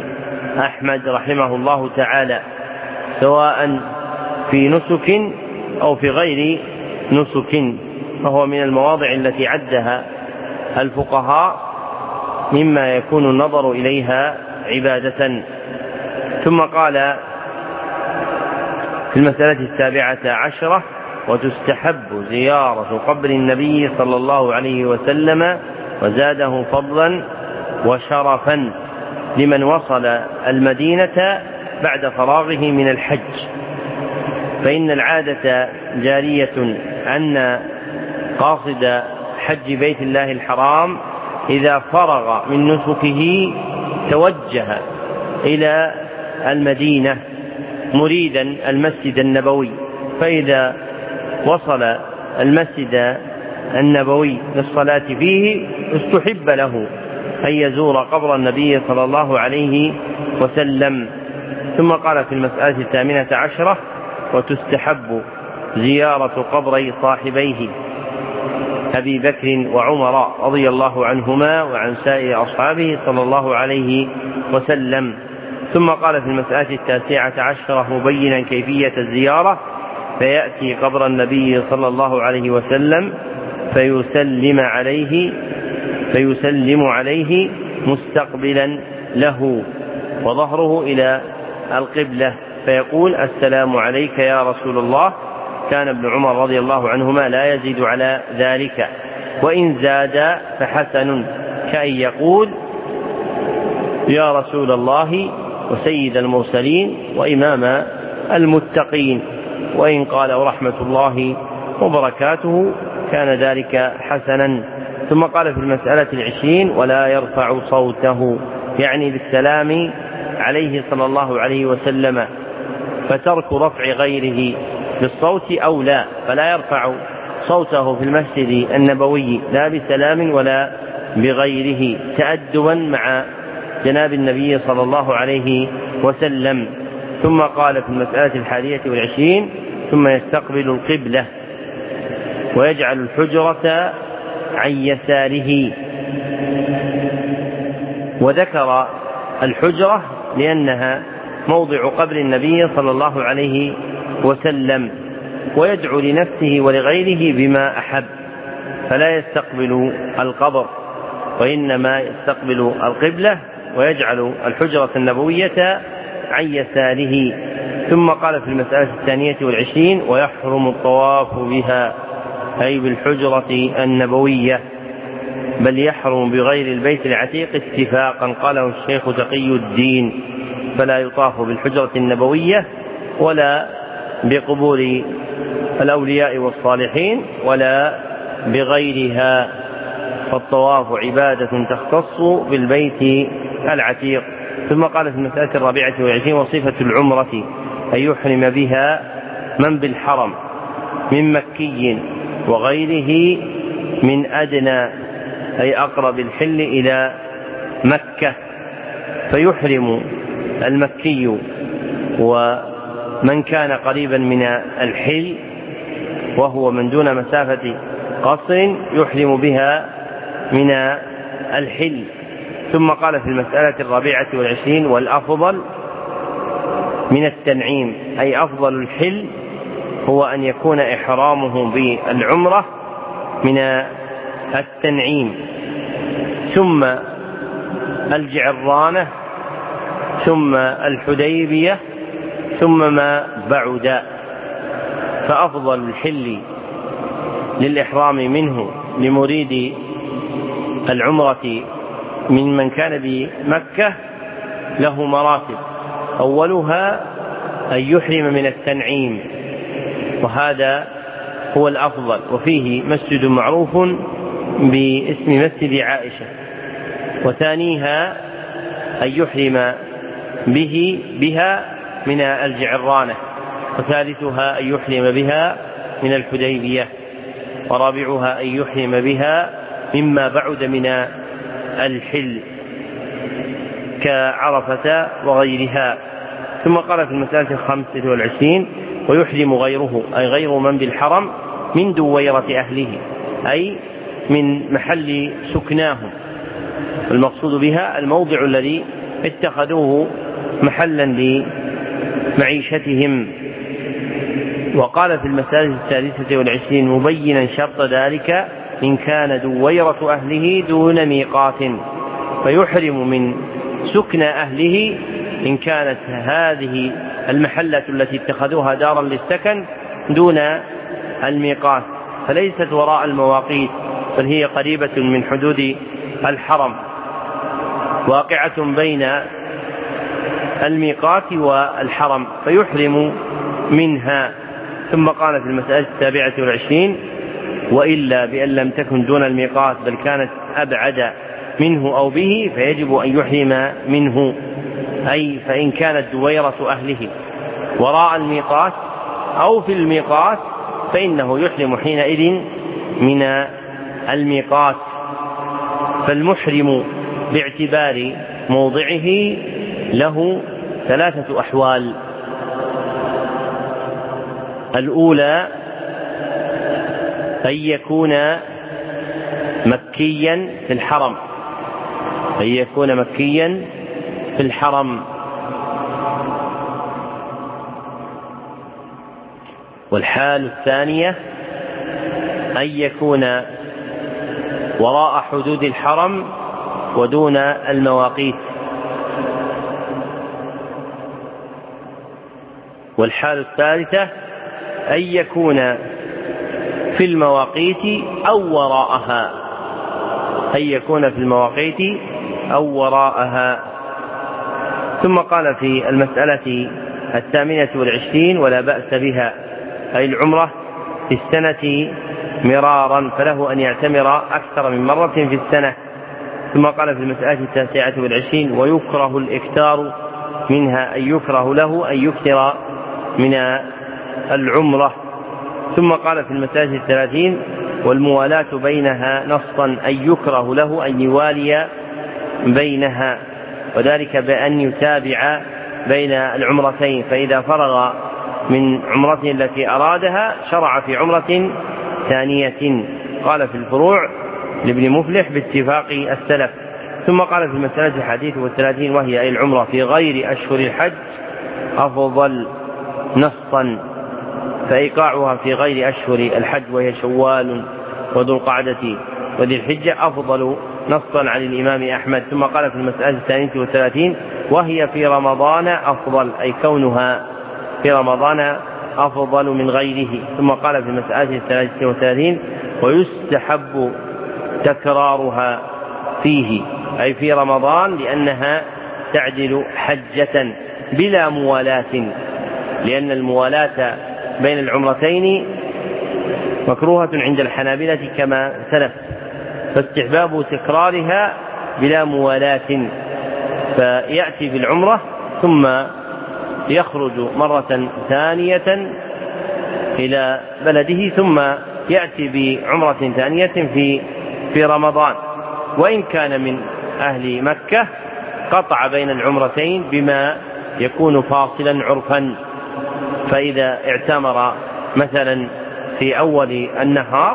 أحمد رحمه الله تعالى، سواء في نسك أو في غير نسك، فهو من المواضع التي عدها الفقهاء مما يكون النظر إليها عبادة. ثم قال في المسألة السابعة عشرة: وتستحب زيارة قبر النبي صلى الله عليه وسلم وزاده فضلا وشرفا لمن وصل المدينة بعد فراغه من الحج، فإن العادة جارية أن قاصد حج بيت الله الحرام إذا فرغ من نسكه توجه إلى المدينة مريدا المسجد النبوي، فإذا وصل المسجد النبوي للصلاة فيه استحب له أن يزور قبر النبي صلى الله عليه وسلم. ثم قال في المسألة الثامنة عشرة: وتستحب زيارة قبري صاحبيه أبي بكر وعمر رضي الله عنهما وعن سائر أصحابه صلى الله عليه وسلم. ثم قال في المسألة التاسعة عشرة مبينا كيفية الزيارة: فيأتي قبر النبي صلى الله عليه وسلم فيسلم عليه فيسلم عليه مستقبلا له وظهره إلى القبلة فيقول: السلام عليك يا رسول الله. كان ابن عمر رضي الله عنهما لا يزيد على ذلك، وإن زاد فحسن، كأن يقول: يا رسول الله وسيد المرسلين وإمام المتقين. وإن قال ورحمة الله وبركاته كان ذلك حسنا. ثم قال في المسألة العشرين: ولا يرفع صوته، يعني بالسلام عليه صلى الله عليه وسلم، فترك رفع غيره بالصوت أو لا، فلا يرفع صوته في المسجد النبوي لا بسلام ولا بغيره تأدبا مع جناب النبي صلى الله عليه وسلم. ثم قال في المسألة الحادية والعشرين: ثم يستقبل القبلة ويجعل الحجرة عن يساره. وذكر الحجرة لأنها موضع قبر النبي صلى الله عليه وسلم، ويدعو لنفسه ولغيره بما أحب، فلا يستقبل القبر وإنما يستقبل القبلة ويجعل الحجرة النبوية عن يساره. ثم قال في المسألة الثانية والعشرين: ويحرم الطواف بها، أي بالحجرة النبوية، بل يحرم بغير البيت العتيق اتفاقا، قاله الشيخ تقي الدين، فلا يطاف بالحجرة النبوية ولا بقبور الأولياء والصالحين ولا بغيرها، فالطواف عبادة تختص بالبيت العتيق. ثم قال في المسألة الرابعة والعشرين: وصفة العمرة أن يحرم بها من بالحرم من مكي وغيره من أدنى، أي أقرب الحل إلى مكة، فيحرم المكي ومن كان قريبا من الحل وهو من دون مسافة قصر يحرم بها من الحل. ثم قال في المسألة الرابعة والعشرين: والأفضل من التنعيم، أي أفضل الحل هو أن يكون إحرامه بالعمرة من التنعيم، ثم الجعرانة، ثم الحديبية، ثم ما بعد. فأفضل الحل للإحرام منه لمريد العمرة من من كان بمكة له مراتب، أولها أن يحرم من التنعيم، وهذا هو الأفضل، وفيه مسجد معروف باسم مسجد عائشة. وثانيها أن يحرم به بها من الجعرانة، وثالثها أن يحرم بها من الحديبية، ورابعها أن يحرم بها مما بعد من الحل كعرفة وغيرها. ثم قال في المسألة الخامسة والعشرين: ويحرم غيره، أي غير من بالحرم من دويرة أهله، أي من محل سكناهم، المقصود بها الموضع الذي اتخذوه محلا لمعيشتهم. وقال في المسألة الثالثة والعشرين مبينا شرط ذلك إن كان دويرة أهله دون ميقات، فيحرم من سكن أهله إن كانت هذه المحلة التي اتخذوها دارا للسكن دون الميقات، فليست وراء المواقيت بل هي قريبة من حدود الحرم واقعة بين الميقات والحرم فيحرم منها. ثم قال في المسألة السابعة والعشرين وإلا بأن لم تكن دون الميقات بل كانت أبعد منه أو به فيجب أن يحرم منه، أي فإن كانت دويرة أهله وراء الميقات أو في الميقات فإنه يحرم حينئذ من الميقات. فالمحرم باعتبار موضعه له ثلاثة أحوال: الأولى أن يكون مكيا في الحرم أن يكون مكيا في الحرم والحال الثانية أن يكون وراء حدود الحرم ودون المواقيت، والحال الثالثة أن يكون في المواقيت أو وراءها أن يكون في المواقيت أو وراءها. ثم قال في المسألة الثامنة والعشرين ولا بأس بها أي العمرة في السنة مرارا، فله أن يعتمر أكثر من مرة في السنة. ثم قال في المسألة التاسعة والعشرين ويكره الإكثار منها أن يكره له أن يكثر من العمرة. ثم قال في المسألة الثلاثين والموالاة بينها نصا أن يكره له أن يوالي بينها، وذلك بأن يتابع بين العمرتين، فإذا فرغ من عمرته التي أرادها شرع في عمرة ثانية. قال في الفروع لابن مفلح باتفاق السلف. ثم قال في المسألة الحديث والثلاثين وهي أي العمرة في غير أشهر الحج أفضل نصا، فإيقاعها في غير أشهر الحج وهي شوال وذو القعدة وذي الحجة أفضل نصا عن الإمام أحمد. ثم قال في المسألة الثانية والثلاثين وهي في رمضان أفضل، أي كونها في رمضان أفضل من غيره. ثم قال في المسألة الثالثة والثلاثين ويستحب تكرارها فيه، أي في رمضان لأنها تعدل حجة بلا موالاة، لأن الموالاة بين العمرتين مكروهة عند الحنابلة كما سلف، فاستحباب تكرارها بلا موالاة، فيأتي بالعمرة ثم يخرج مرة ثانية إلى بلده ثم يأتي بعمرة ثانية في في رمضان. وإن كان من أهل مكة قطع بين العمرتين بما يكون فاصلا عرفا، فإذا اعتمر مثلا في أول النهار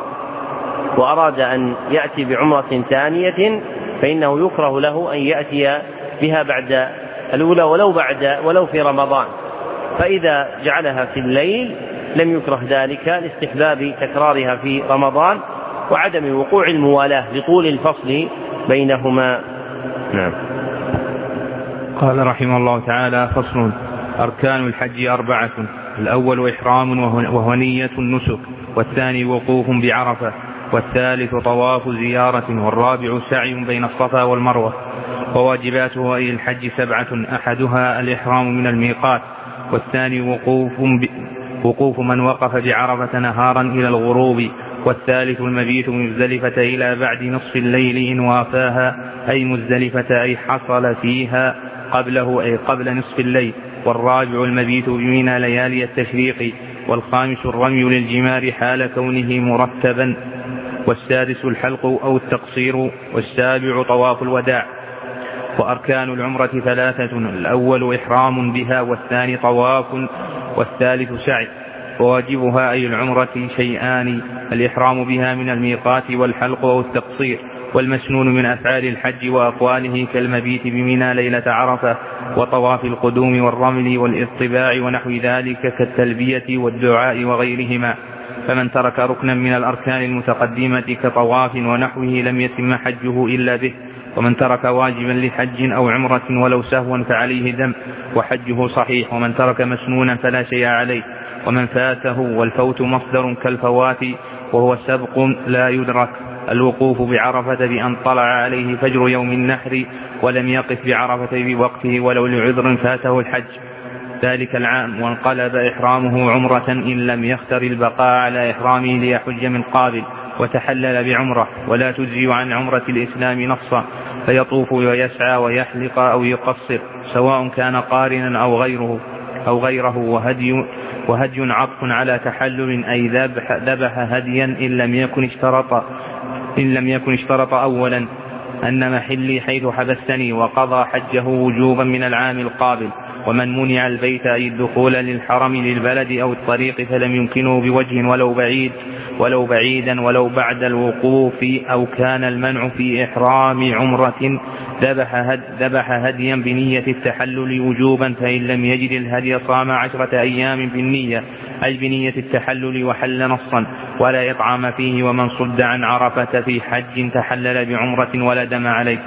وأراد أن يأتي بعمرة ثانية فإنه يكره له أن يأتي بها بعد الأولى ولو بعد ولو في رمضان، فإذا جعلها في الليل لم يكره ذلك لاستحباب تكرارها في رمضان وعدم وقوع الموالاة لطول الفصل بينهما. نعم. قال رحمه الله تعالى: فصل: أركان الحج أربعة: الأول إحرام وهو نية النسك، والثاني وقوف بعرفة، والثالث طواف زيارة، والرابع سعي بين الصفا والمروة. وواجباته أي الحج سبعة: أحدها الإحرام من الميقات، والثاني وقوف, ب... وقوف من وقف بعرفة نهارا إلى الغروب، والثالث المبيت مزدلفة إلى بعد نصف الليل إن وافاها، أي مزدلفة أي حصل فيها قبله أي قبل نصف الليل، والرابع المبيت بمنى ليالي التشريق، والخامس الرمي للجمار حال كونه مرتبا، والسادس الحلق أو التقصير، والسابع طواف الوداع. وأركان العمرة ثلاثة: الأول إحرام بها، والثاني طواف، والثالث سعي. وواجبها أي العمرة شيئان: الإحرام بها من الميقات والحلق أو التقصير، والمسنون من أفعال الحج وأقواله كالمبيت بمنى ليلة عرفة وطواف القدوم والرمل والاطباع ونحو ذلك كالتلبية والدعاء وغيرهما. فمن ترك ركنا من الأركان المتقدمة كطواف ونحوه لم يتم حجه إلا به. ومن ترك واجبا لحج أو عمرة ولو سهوا فعليه دم وحجه صحيح. ومن ترك مسنونا فلا شيء عليه. ومن فاته، والفوت مصدر كالفوات وهو سبق لا يدرك، الوقوف بعرفة بأن طلع عليه فجر يوم النحر ولم يقف بعرفة بوقته ولو لعذر فاته الحج ذلك العام، وانقلب إحرامه عمرة إن لم يختر البقاء على إحرامه ليحج من قابل وتحلل بعمرة، ولا تجزي عن عمرة الإسلام نصا، فيطوف ويسعى ويحلق أو يقصر سواء كان قارنا أو غيره أو غيره وهدي وهدي عطف على تحلل أي ذبح, ذبح هديا إن لم يكن اشترط إن لم يكن اشترط أولا أن محلي حيث حبستني، وقضى حجه وجوبا من العام القابل. ومن منع البيت أي الدخول للحرم للبلد أو الطريق فلم يمكنه بوجه ولو بعيد ولو بعيدا ولو بعد الوقوف، أو كان المنع في إحرام عمرة ذبح, هد ذبح هديا بنية التحلل وجوبا، فإن لم يجد الهدي صام عشرة أيام بالنية أي بنية التحلل وحل نصا، ولا إطعام فيه. ومن صد عن عرفة في حج تحلل بعمرة ولا دم عليه.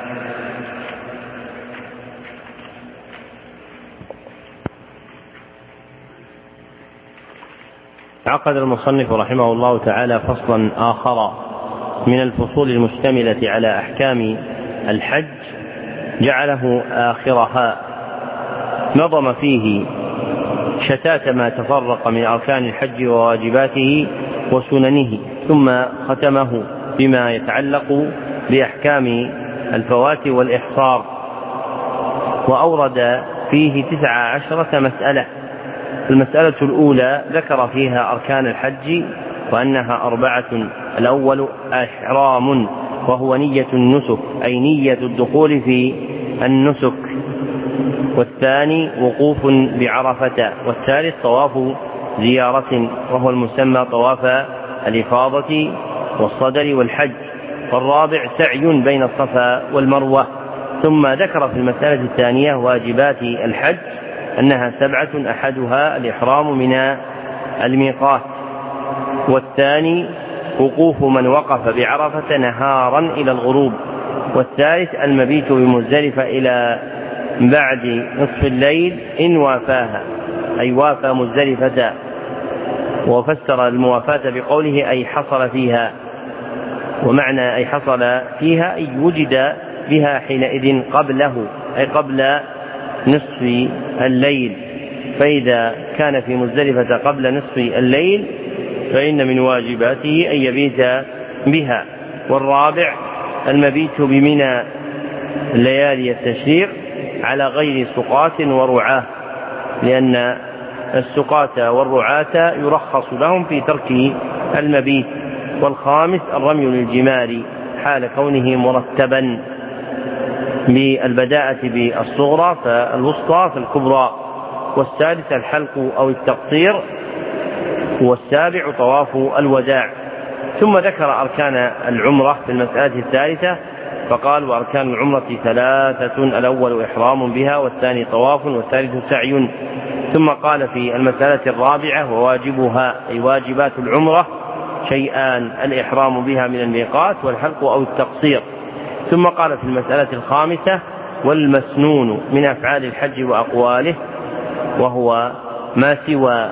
عقد المصنف رحمه الله تعالى فصلا آخر من الفصول المشتملة على أحكام الحج جعله آخرها، نظم فيه شتات ما تفرق من أركان الحج وواجباته وسننه، ثم ختمه بما يتعلق بأحكام الفوات والإحصار، وأورد فيه تسع عشرة مسألة. المسألة الأولى ذكر فيها أركان الحج وأنها أربعة. الأول إحرام وهو نية النسك أي نية الدخول في النسك، والثاني وقوف بعرفة، والثالث طواف زيارة وهو المسمى طواف الإفاضة والصدر والحج، والرابع سعي بين الصفا والمروة. ثم ذكر في المسألة الثانية واجبات الحج أنها سبعة، أحدها الإحرام من الميقات، والثاني وقوف من وقف بعرفة نهارا إلى الغروب، والثالث المبيت بمزدلفة إلى بعد نصف الليل إن وافاها أي وافى مزدلفة، وفسر الموافاة بقوله أي حصل فيها، ومعنى أي حصل فيها أي وجد بها حينئذ قبله أي قبل نصف الليل، فإذا كان في مزدلفة قبل نصف الليل فإن من واجباته أن يبيت بها. والرابع المبيت بمنى ليالي التشريق على غير سقاة ورعاة، لأن السقاة والرعاة يرخص لهم في ترك المبيت. والخامس الرمي للجمار حال كونه مرتبا بالبداءة بالصغرى فالوسطى فالكبرى، والسادس الحلق أو التقصير، والسابع طواف الوداع. ثم ذكر أركان العمرة في المسألة الثالثة فقال وأركان العمرة ثلاثة، الأول إحرام بها، والثاني طواف، والثالث سعي. ثم قال في المسألة الرابعة وواجبها أي واجبات العمرة شيئان، الإحرام بها من الميقات والحلق أو التقصير. ثم قال في المسألة الخامسة والمسنون من أفعال الحج وأقواله، وهو ما سوى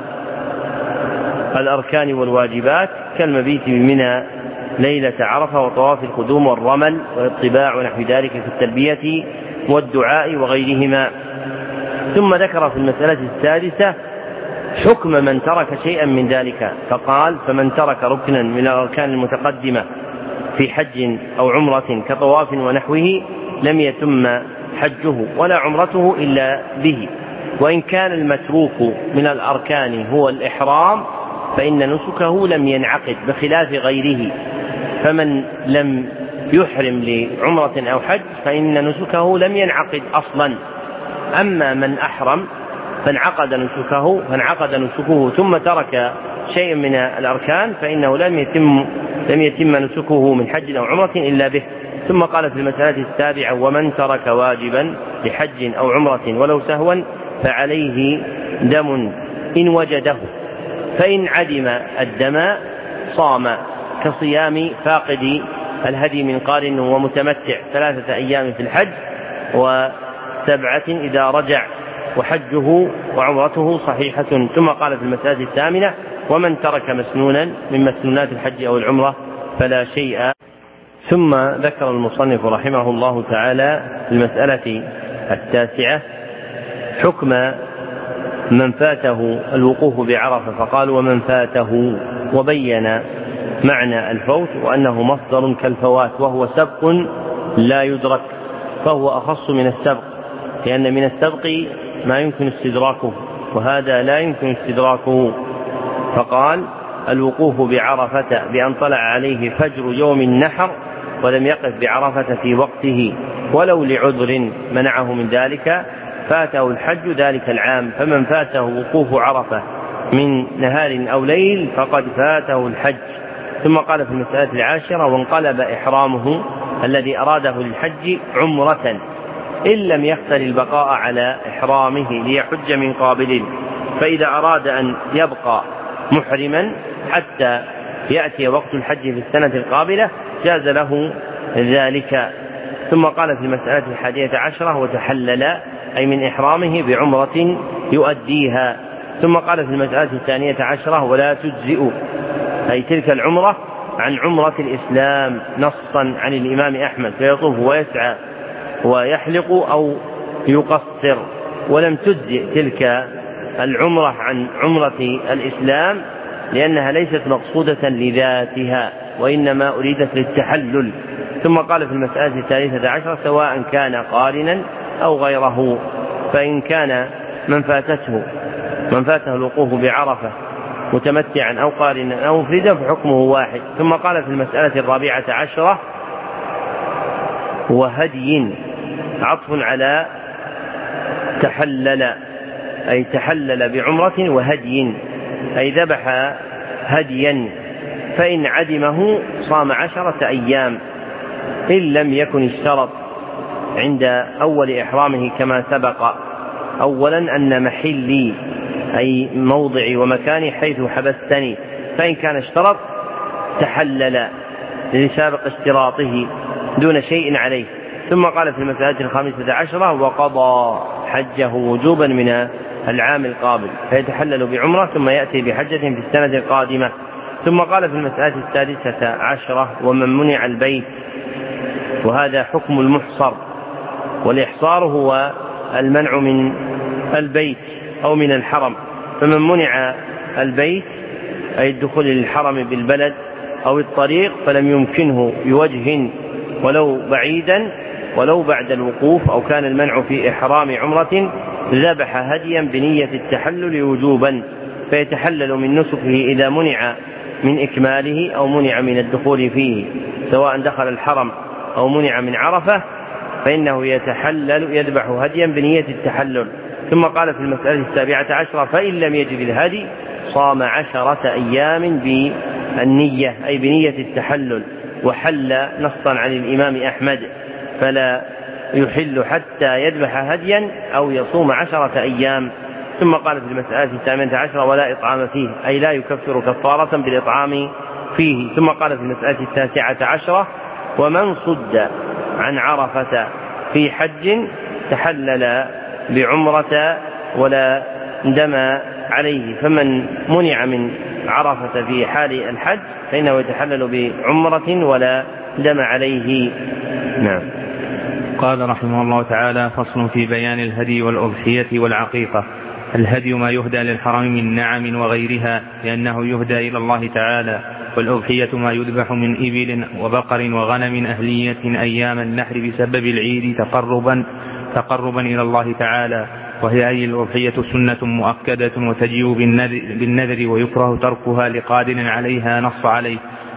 الأركان والواجبات كالمبيت بمنى ليلة عرفة وطواف القدوم والرمل والطباع ونحو ذلك في التلبية والدعاء وغيرهما. ثم ذكر في المسألة السادسة حكم من ترك شيئا من ذلك، فقال فمن ترك ركنا من الأركان المتقدمة في حج أو عمرة كطواف ونحوه لم يتم حجه ولا عمرته إلا به، وإن كان المتروك من الأركان هو الإحرام فإن نسكه لم ينعقد بخلاف غيره، فمن لم يحرم لعمرة أو حج فإن نسكه لم ينعقد أصلا. أما من أحرم فانعقد نسكه فانعقد نسكه ثم ترك شيء من الأركان فإنه لم يتم لم يتم نسكه من حج أو عمرة إلا به. ثم قال في المسألة السابعة: ومن ترك واجبا لحج أو عمرة ولو سهوا فعليه دم إن وجده، فإن عدم الدم صام كصيام فاقد الهدي من قارن ومتمتع ثلاثة أيام في الحج وسبعة إذا رجع، وحجه وعمرته صحيحة. ثم قال في المسألة الثامنة: ومن ترك مسنونا من مسنونات الحج أو العمرة فلا شيء. ثم ذكر المصنف رحمه الله تعالى في المسألة التاسعة حكم من فاته الوقوف بعرفة، فقال: ومن فاته، وبين معنى الفوت وأنه مصدر كالفوات، وهو سبق لا يدرك، فهو أخص من السبق، لأن من السبق ما يمكن استدراكه وهذا لا يمكن استدراكه. فقال: الوقوف بعرفة بأن طلع عليه فجر يوم النحر ولم يقف بعرفة في وقته ولو لعذر منعه من ذلك فاته الحج ذلك العام. فمن فاته وقوف عرفة من نهار أو ليل فقد فاته الحج. ثم قال في المسألة العاشرة: وانقلب إحرامه الذي أراده للحج عمرة إن لم يختر البقاء على إحرامه ليحج من قابل، فإذا أراد أن يبقى محرما حتى يأتي وقت الحج في السنة القابلة جاز له ذلك. ثم قال في المسألة الحادية عشرة: وتحلل أي من إحرامه بعمرة يؤديها. ثم قال في المسألة الثانية عشرة: ولا تجزئ أي تلك العمرة عن عمرة الإسلام نصا عن الإمام أحمد، فيطوف ويسعى ويحلق أو يقصر. ولم تجزئ تلك العمرة عن عمرة الإسلام لأنها ليست مقصودة لذاتها وإنما أريدت للتحلل. ثم قال في المسألة الثالثة عشرة: سواء كان قارنا أو غيره، فإن كان من فاتته من فاته الوقوف بعرفة متمتعا أو قارنا أو مفردا فحكمه واحد. ثم قال في المسألة الرابعة عشرة: وهدي عطف على تحلل أي تحلل بعمرة وهدي أي ذبح هديا، فإن عدمه صام عشرة أيام إن لم يكن اشترط عند أول إحرامه كما سبق. أولا أن محلي أي موضعي ومكاني حيث حبستني، فإن كان اشترط تحلل لسابق اشتراطه دون شيء عليه. ثم قال في المسألة الخامسة عشرة: وقضى حجه وجوبا من العام القابل، فيتحلل بعمرة ثم يأتي بحجة في السنة القادمة. ثم قال في المسألة السادسة عشرة: ومن منع البيت، وهذا حكم المحصر، والإحصار هو المنع من البيت أو من الحرم. فمن منع البيت أي الدخول للحرم بالبلد أو الطريق فلم يمكنه بوجه ولو بعيدا ولو بعد الوقوف، أو كان المنع في إحرام عمرة، ذبح هديا بنية التحلل وجوبا، فيتحلل من نسكه إذا منع من إكماله أو منع من الدخول فيه، سواء دخل الحرم أو منع من عرفة فإنه يتحلل يذبح هديا بنية التحلل. ثم قال في المسألة السابعة عشرة: فإن لم يجد الهدي صام عشرة أيام بالنية أي بنية التحلل، وحل نصا عن الإمام أحمد، فلا يحل حتى يذبح هديا أو يصوم عشرة أيام. ثم قال في المسألة الثامنة عشرة: ولا إطعام فيه أي لا يكفر كفارة بالإطعام فيه. ثم قال في المسألة التاسعة عشرة: ومن صد عن عرفة في حج تحلل بعمرة ولا دم عليه. فمن منع من عرفة في حال الحج فإنه يتحلل بعمرة ولا دم عليه. نعم. قال رحمه الله تعالى: فصل في بيان الهدي والأضحية والعقيقة. الهدي ما يهدى للحرم من نعم وغيرها لأنه يهدى إلى الله تعالى، والأضحية ما يذبح من إبل وبقر وغنم أهلية أيام النحر بسبب العيد تقربا تقربا إلى الله تعالى، وهي أي الأضحية سنة مؤكدة وتجيء بالنذر ويكره تركها لقادر عليها نص عليه،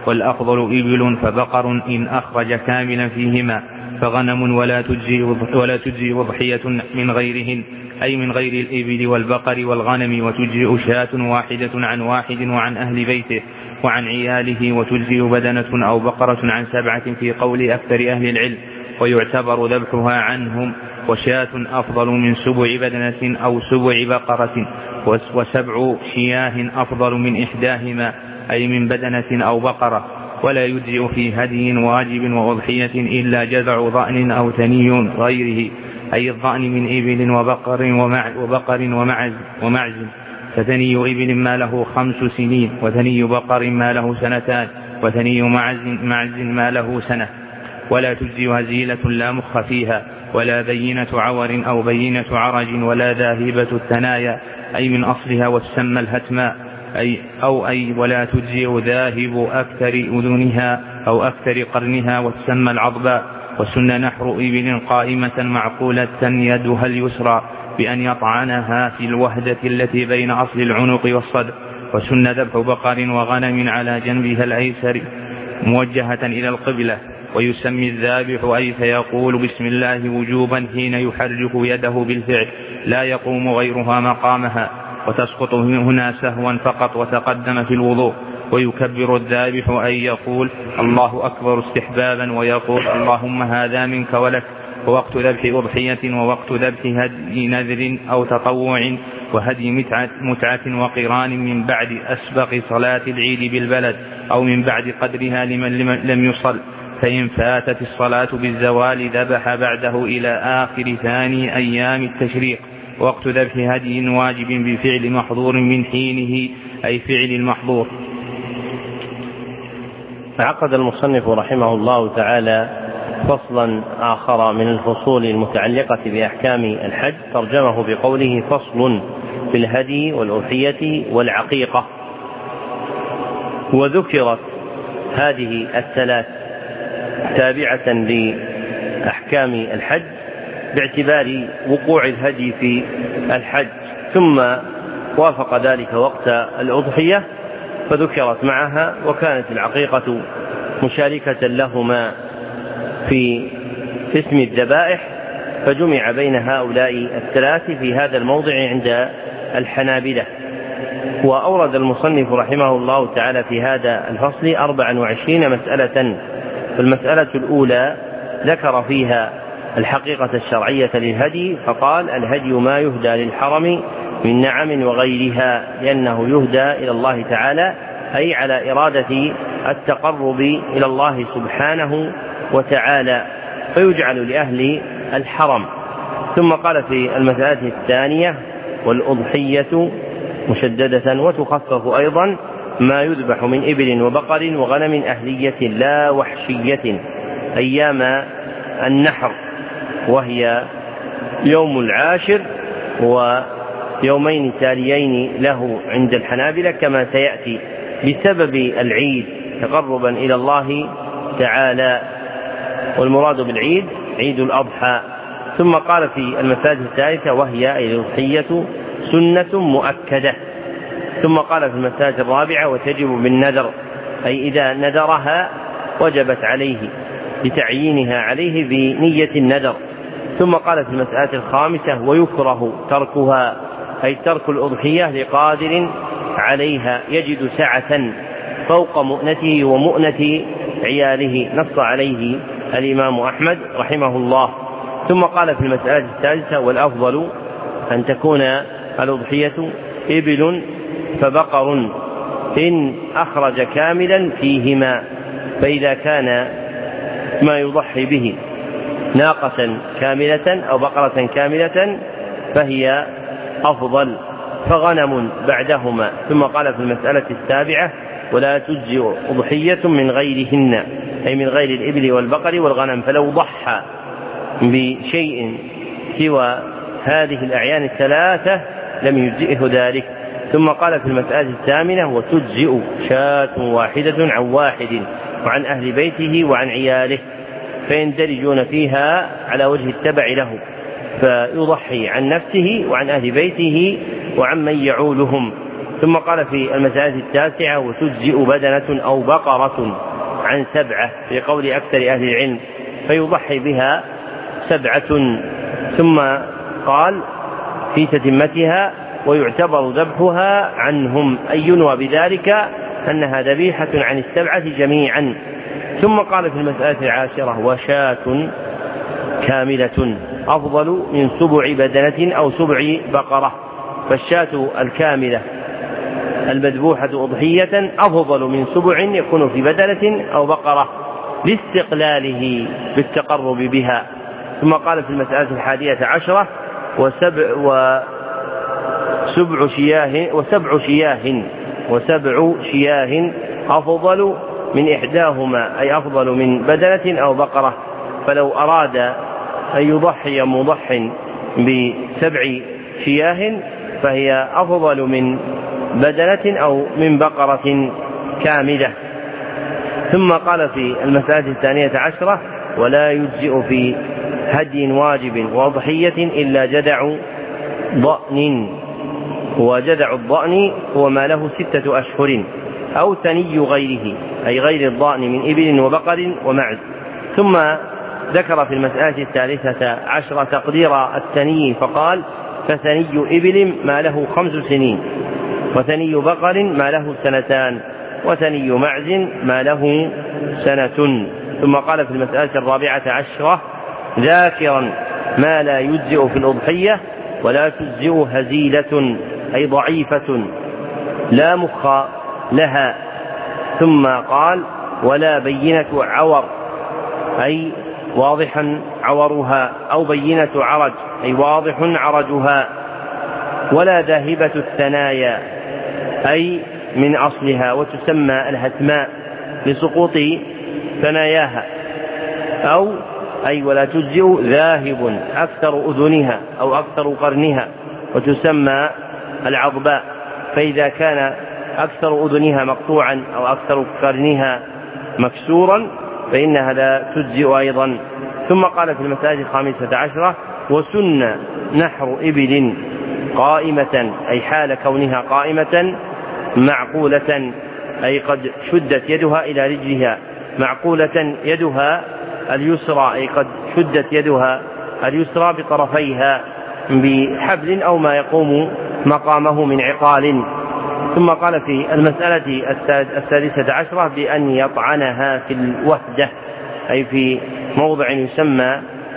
والأفضل إبل فبقر إن أخرج كاملا فيهما، فغنم ولا تجزي ولا تجزي أضحية من غيرهن، أي من غير الإبل والبقر والغنم، وتجزئ شاة واحدة عن واحد وعن أهل بيته وعن عياله، وتجزئ بدنة أو بقرة عن سبعة في قول أكثر أهل العلم، ويعتبر ذبحها عنهم، وشاة أفضل من سبع بدنة أو سبع بقرة، وسبع شياه أفضل من إحداهما، أي من بدنة أو بقرة. ولا يجزئ في هدي واجب وأضحية إلا جذع ضأن أو ثني غيره، أي الضأن من إبل وبقر وبقر ومعز ومعز، فثني إبل ما له خمس سنين، وثني بقر ما له سنتان، وثني معز, معز ما له سنة. ولا تجزي هزيلة لا مخ فيها، ولا بينة عور أو بينة عرج، ولا ذاهبة الثنايا، أي من أصلها وتسمى الهتماء، أي أو أي ولا تجزئ ذاهب أكثر أذنها أو أكثر قرنها وتسمى العضباء. وسن نحر إبل قائمة معقولة يدها اليسرى بأن يطعنها في الوهدة التي بين أصل العنق والصدر. وسن ذبح بقر وغنم على جنبها الأيسر موجهة إلى القبلة، ويسمي الذابح أي فيقول بسم الله وجوبا حين يحرك يده بالفعل، لا يقوم غيرها مقامها، وتسقط هنا سهوا فقط وتقدم في الوضوء. ويكبر الذابح أي يقول الله أكبر استحبابا، ويقول اللهم هذا منك ولك. ووقت ذبح أضحية ووقت ذبح هدي نذر أو تطوع وهدي متعة, متعة وقران من بعد أسبق صلاة العيد بالبلد، أو من بعد قدرها لمن لم يصل. فإن فاتت الصلاة بالزوال ذبح بعده إلى آخر ثاني أيام التشريق. وقت ذبح هدي واجب بفعل محظور من حينه، أي فعل المحظور. عقد المصنف رحمه الله تعالى فصلا آخر من الفصول المتعلقة بأحكام الحج، ترجمه بقوله فصل في الهدي والأضحية والعقيقة. وذكرت هذه الثلاث تابعة لأحكام الحج باعتبار وقوع الهدي في الحج، ثم وافق ذلك وقت الأضحية فذكرت معها، وكانت العقيقة مشاركة لهما في اسم الذبائح، فجمع بين هؤلاء الثلاث في هذا الموضع عند الحنابلة. وأورد المصنف رحمه الله تعالى في هذا الفصل أربعا وعشرين مسألة. فالمسألة الأولى ذكر فيها الحقيقة الشرعية للهدي، فقال الهدي ما يهدى للحرم من نعم وغيرها، لأنه يهدى إلى الله تعالى، أي على إرادة التقرب إلى الله سبحانه وتعالى، فيجعل لأهل الحرم. ثم قال في المسألة الثانية والأضحية مشددة وتخفف أيضا ما يذبح من إبل وبقر وغنم أهلية لا وحشية أيام النحر، وهي يوم العاشر ويومين تاليين له عند الحنابلة كما سيأتي، بسبب العيد تقربا إلى الله تعالى، والمراد بالعيد عيد الأضحى. ثم قال في المسألة الثالثة وهي الأضحية سنة مؤكدة. ثم قال في المسألة الرابعة وتجب بالنذر، أي إذا نذرها وجبت عليه لتعيينها عليه بنية النذر. ثم قال في المسألة الخامسة ويكره تركها، أي ترك الأضحية لقادر عليها يجد سعة فوق مؤنته ومؤنة عياله، نص عليه الإمام أحمد رحمه الله. ثم قال في المسألة الثالثة والأفضل أن تكون الأضحية إبل فبقر إن أخرج كاملا فيهما، فإذا كان ما يضحي به ناقة كاملة أو بقرة كاملة فهي أفضل، فغنم بعدهما. ثم قال في المسألة السابعة ولا تجزئ أضحية من غيرهن، أي من غير الإبل والبقر والغنم، فلو ضحى بشيء سوى هذه الأعيان الثلاثة لم يجزئه ذلك. ثم قال في المسألة الثامنة وتجزئ شاة واحدة عن واحد وعن أهل بيته وعن عياله، فيندرجون فيها على وجه التبع له، فيضحي عن نفسه وعن أهل بيته وعن من يعولهم، ثم قال في المسألة التاسعة وتجزئ بدنة أو بقرة عن سبعة في قول أكثر أهل العلم فيضحي بها سبعة. ثم قال في تتمتها ويعتبر ذبحها عنهم أي ينوى بذلك أنها ذبيحة عن السبعة جميعا. ثم قال في المسألة العاشرة وشاة كاملة أفضل من سبع بدنة أو سبع بقرة، فالشاة الكاملة المذبوحة أضحية أفضل من سبع يكون في بدنة أو بقرة لاستقلاله بالتقرب بها. ثم قال في المسألة الحادية عشرة وسبع وسبع شياه وسبع شياه وسبع شياه أفضل من إحداهما أي أفضل من بدنة أو بقرة، فلو أراد أن يضحي مضح بسبع شياه فهي أفضل من بدنة أو من بقرة كاملة. ثم قال في المسألة الثانية عشرة ولا يجزئ في هدي واجب وأضحية إلا جدع ضأن، وجدع الضأن هو ما له ستة أشهر أو ثني غيره أي غير الضأن من إبل وبقر ومعز. ثم ذكر في المسألة الثالثة عشرة تقدير الثني فقال فثني إبل ما له خمس سنين، وثني بقر ما له سنتان، وثني معز ما له سنة. ثم قال في المسألة الرابعة عشرة ذاكرا ما لا يجزئ في الأضحية ولا تجزئ هزيلة أي ضعيفة لا مخ لها. ثم قال ولا بينة عور أي واضحا عورها أو بينة عرج أي واضح عرجها، ولا ذاهبة الثنايا أي من أصلها وتسمى الهتماء لسقوط ثناياها، أو أي ولا تجزئ ذاهب أكثر أذنها أو أكثر قرنها وتسمى العضباء، فإذا كان أكثر أذنها مقطوعا أو أكثر قرنها مكسورا فإنها لا تجزئ أيضا. ثم قال في المسألة الخامسة عشرة وسن نحر إبل قائمة أي حال كونها قائمة معقولة أي قد شدت يدها إلى رجلها، معقولة يدها اليسرى أي قد شدت يدها اليسرى بطرفيها بحبل أو ما يقوم مقامه من عقال. ثم قال في المسألة السادسة عشرة بأن يطعنها في الوهدة أي في موضع يسمى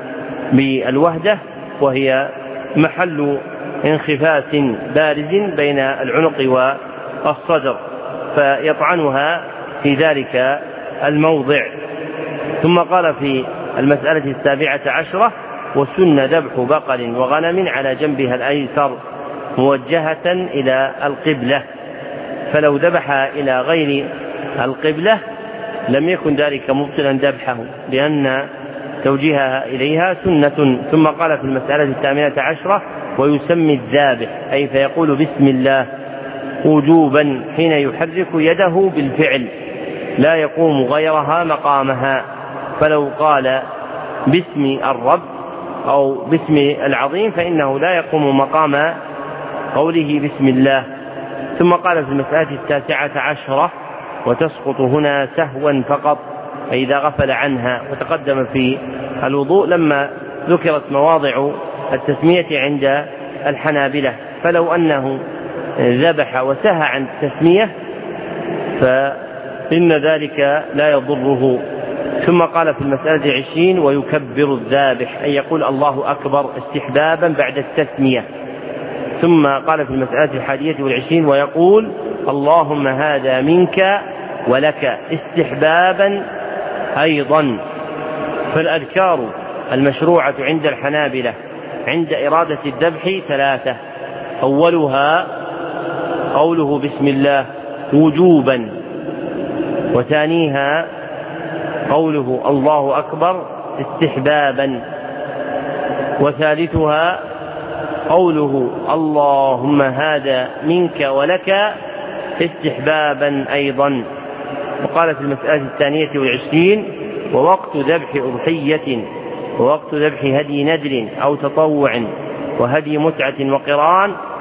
بالوهدة وهي محل انخفاس بارز بين العنق والصدر، فيطعنها في ذلك الموضع. ثم قال في المسألة السابعة عشرة وسن ذبح بقر وغنم على جنبها الأيسر موجهة إلى القبلة، فلو ذبح إلى غير القبلة لم يكن ذلك مبطلا ذبحه لأن توجيهها إليها سنة. ثم قال في المسألة الثامنة عشرة ويسمي الذابح أي فيقول بسم الله وجوبا حين يحرك يده بالفعل لا يقوم غيرها مقامها، فلو قال باسم الرب أو باسم العظيم فإنه لا يقوم مقام قوله بسم الله. ثم قال في المسألة التاسعة عشرة وتسقط هنا سهوا فقط أي إذا غفل عنها، وتقدم في الوضوء لما ذكرت مواضع التسمية عند الحنابلة، فلو أنه ذبح وسهى عن التسمية فإن ذلك لا يضره. ثم قال في المسألة عشرين ويكبر الذابح أي يقول الله أكبر استحبابا بعد التسمية. ثم قال في المسألة الحادية والعشرين ويقول اللهم هذا منك ولك استحبابا أيضا. فالأذكار المشروعة عند الحنابلة عند إرادة الذبح ثلاثة، أولها قوله بسم الله وجوبا، وثانيها قوله الله أكبر استحبابا، وثالثها قوله اللهم هذا منك ولك استحبابا أيضا. وقال في المسألة الثانية والعشرين ووقت ذبح أضحية ووقت ذبح هدي ندر أو تطوع وهدي متعة وقران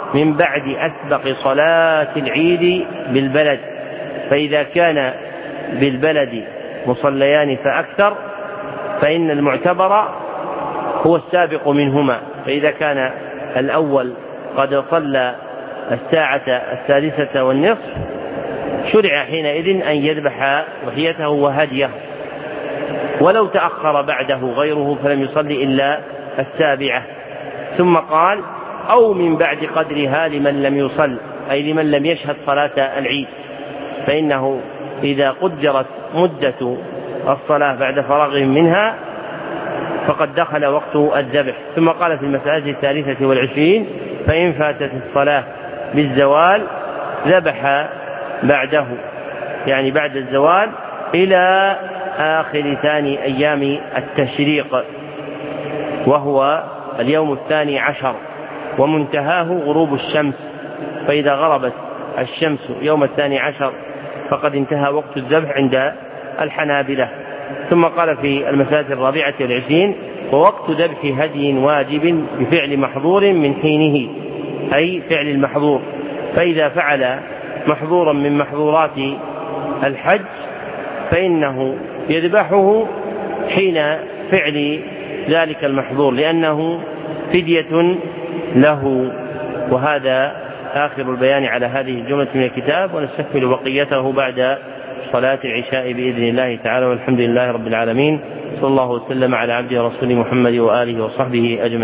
من بعد أسبق صلاة العيد بالبلد، فإذا كان بالبلد مصليان فأكثر فإن المعتبر هو السابق منهما، فإذا كان الأول قد صلى الساعة الثالثة والنصف شرع حينئذ أن يذبح ضحيته وهديه، ولو تأخر بعده غيره فلم يصلي إلا السابعة. ثم قال أو من بعد قدرها لمن لم يصل، أي لمن لم يشهد صلاة العيد، فإنه إذا قدرت مدة الصلاة بعد فراغهم منها فقد دخل وقت الذبح. ثم قال في المسألة الثالثة والعشرين فإن فاتت الصلاة بالزوال ذبح بعده، يعني بعد الزوال إلى آخر ثاني أيام التشريق وهو اليوم الثاني عشر، ومنتهاه غروب الشمس، فإذا غربت الشمس يوم الثاني عشر فقد انتهى وقت الذبح عند الحنابلة. ثم قال في المسألة الرابعة والعشرين ووقت ذبح هدي واجب بفعل محظور من حينه، أي فعل المحظور، فإذا فعل محظورا من محظورات الحج فإنه يذبحه حين فعل ذلك المحظور لأنه فدية له. وهذا آخر البيان على هذه الجملة من الكتاب، ونستكمل بقيته بعد صلاة العشاء بإذن الله تعالى، والحمد لله رب العالمين، صلى الله وسلم على عبده ورسوله محمد وآله وصحبه أجمعين.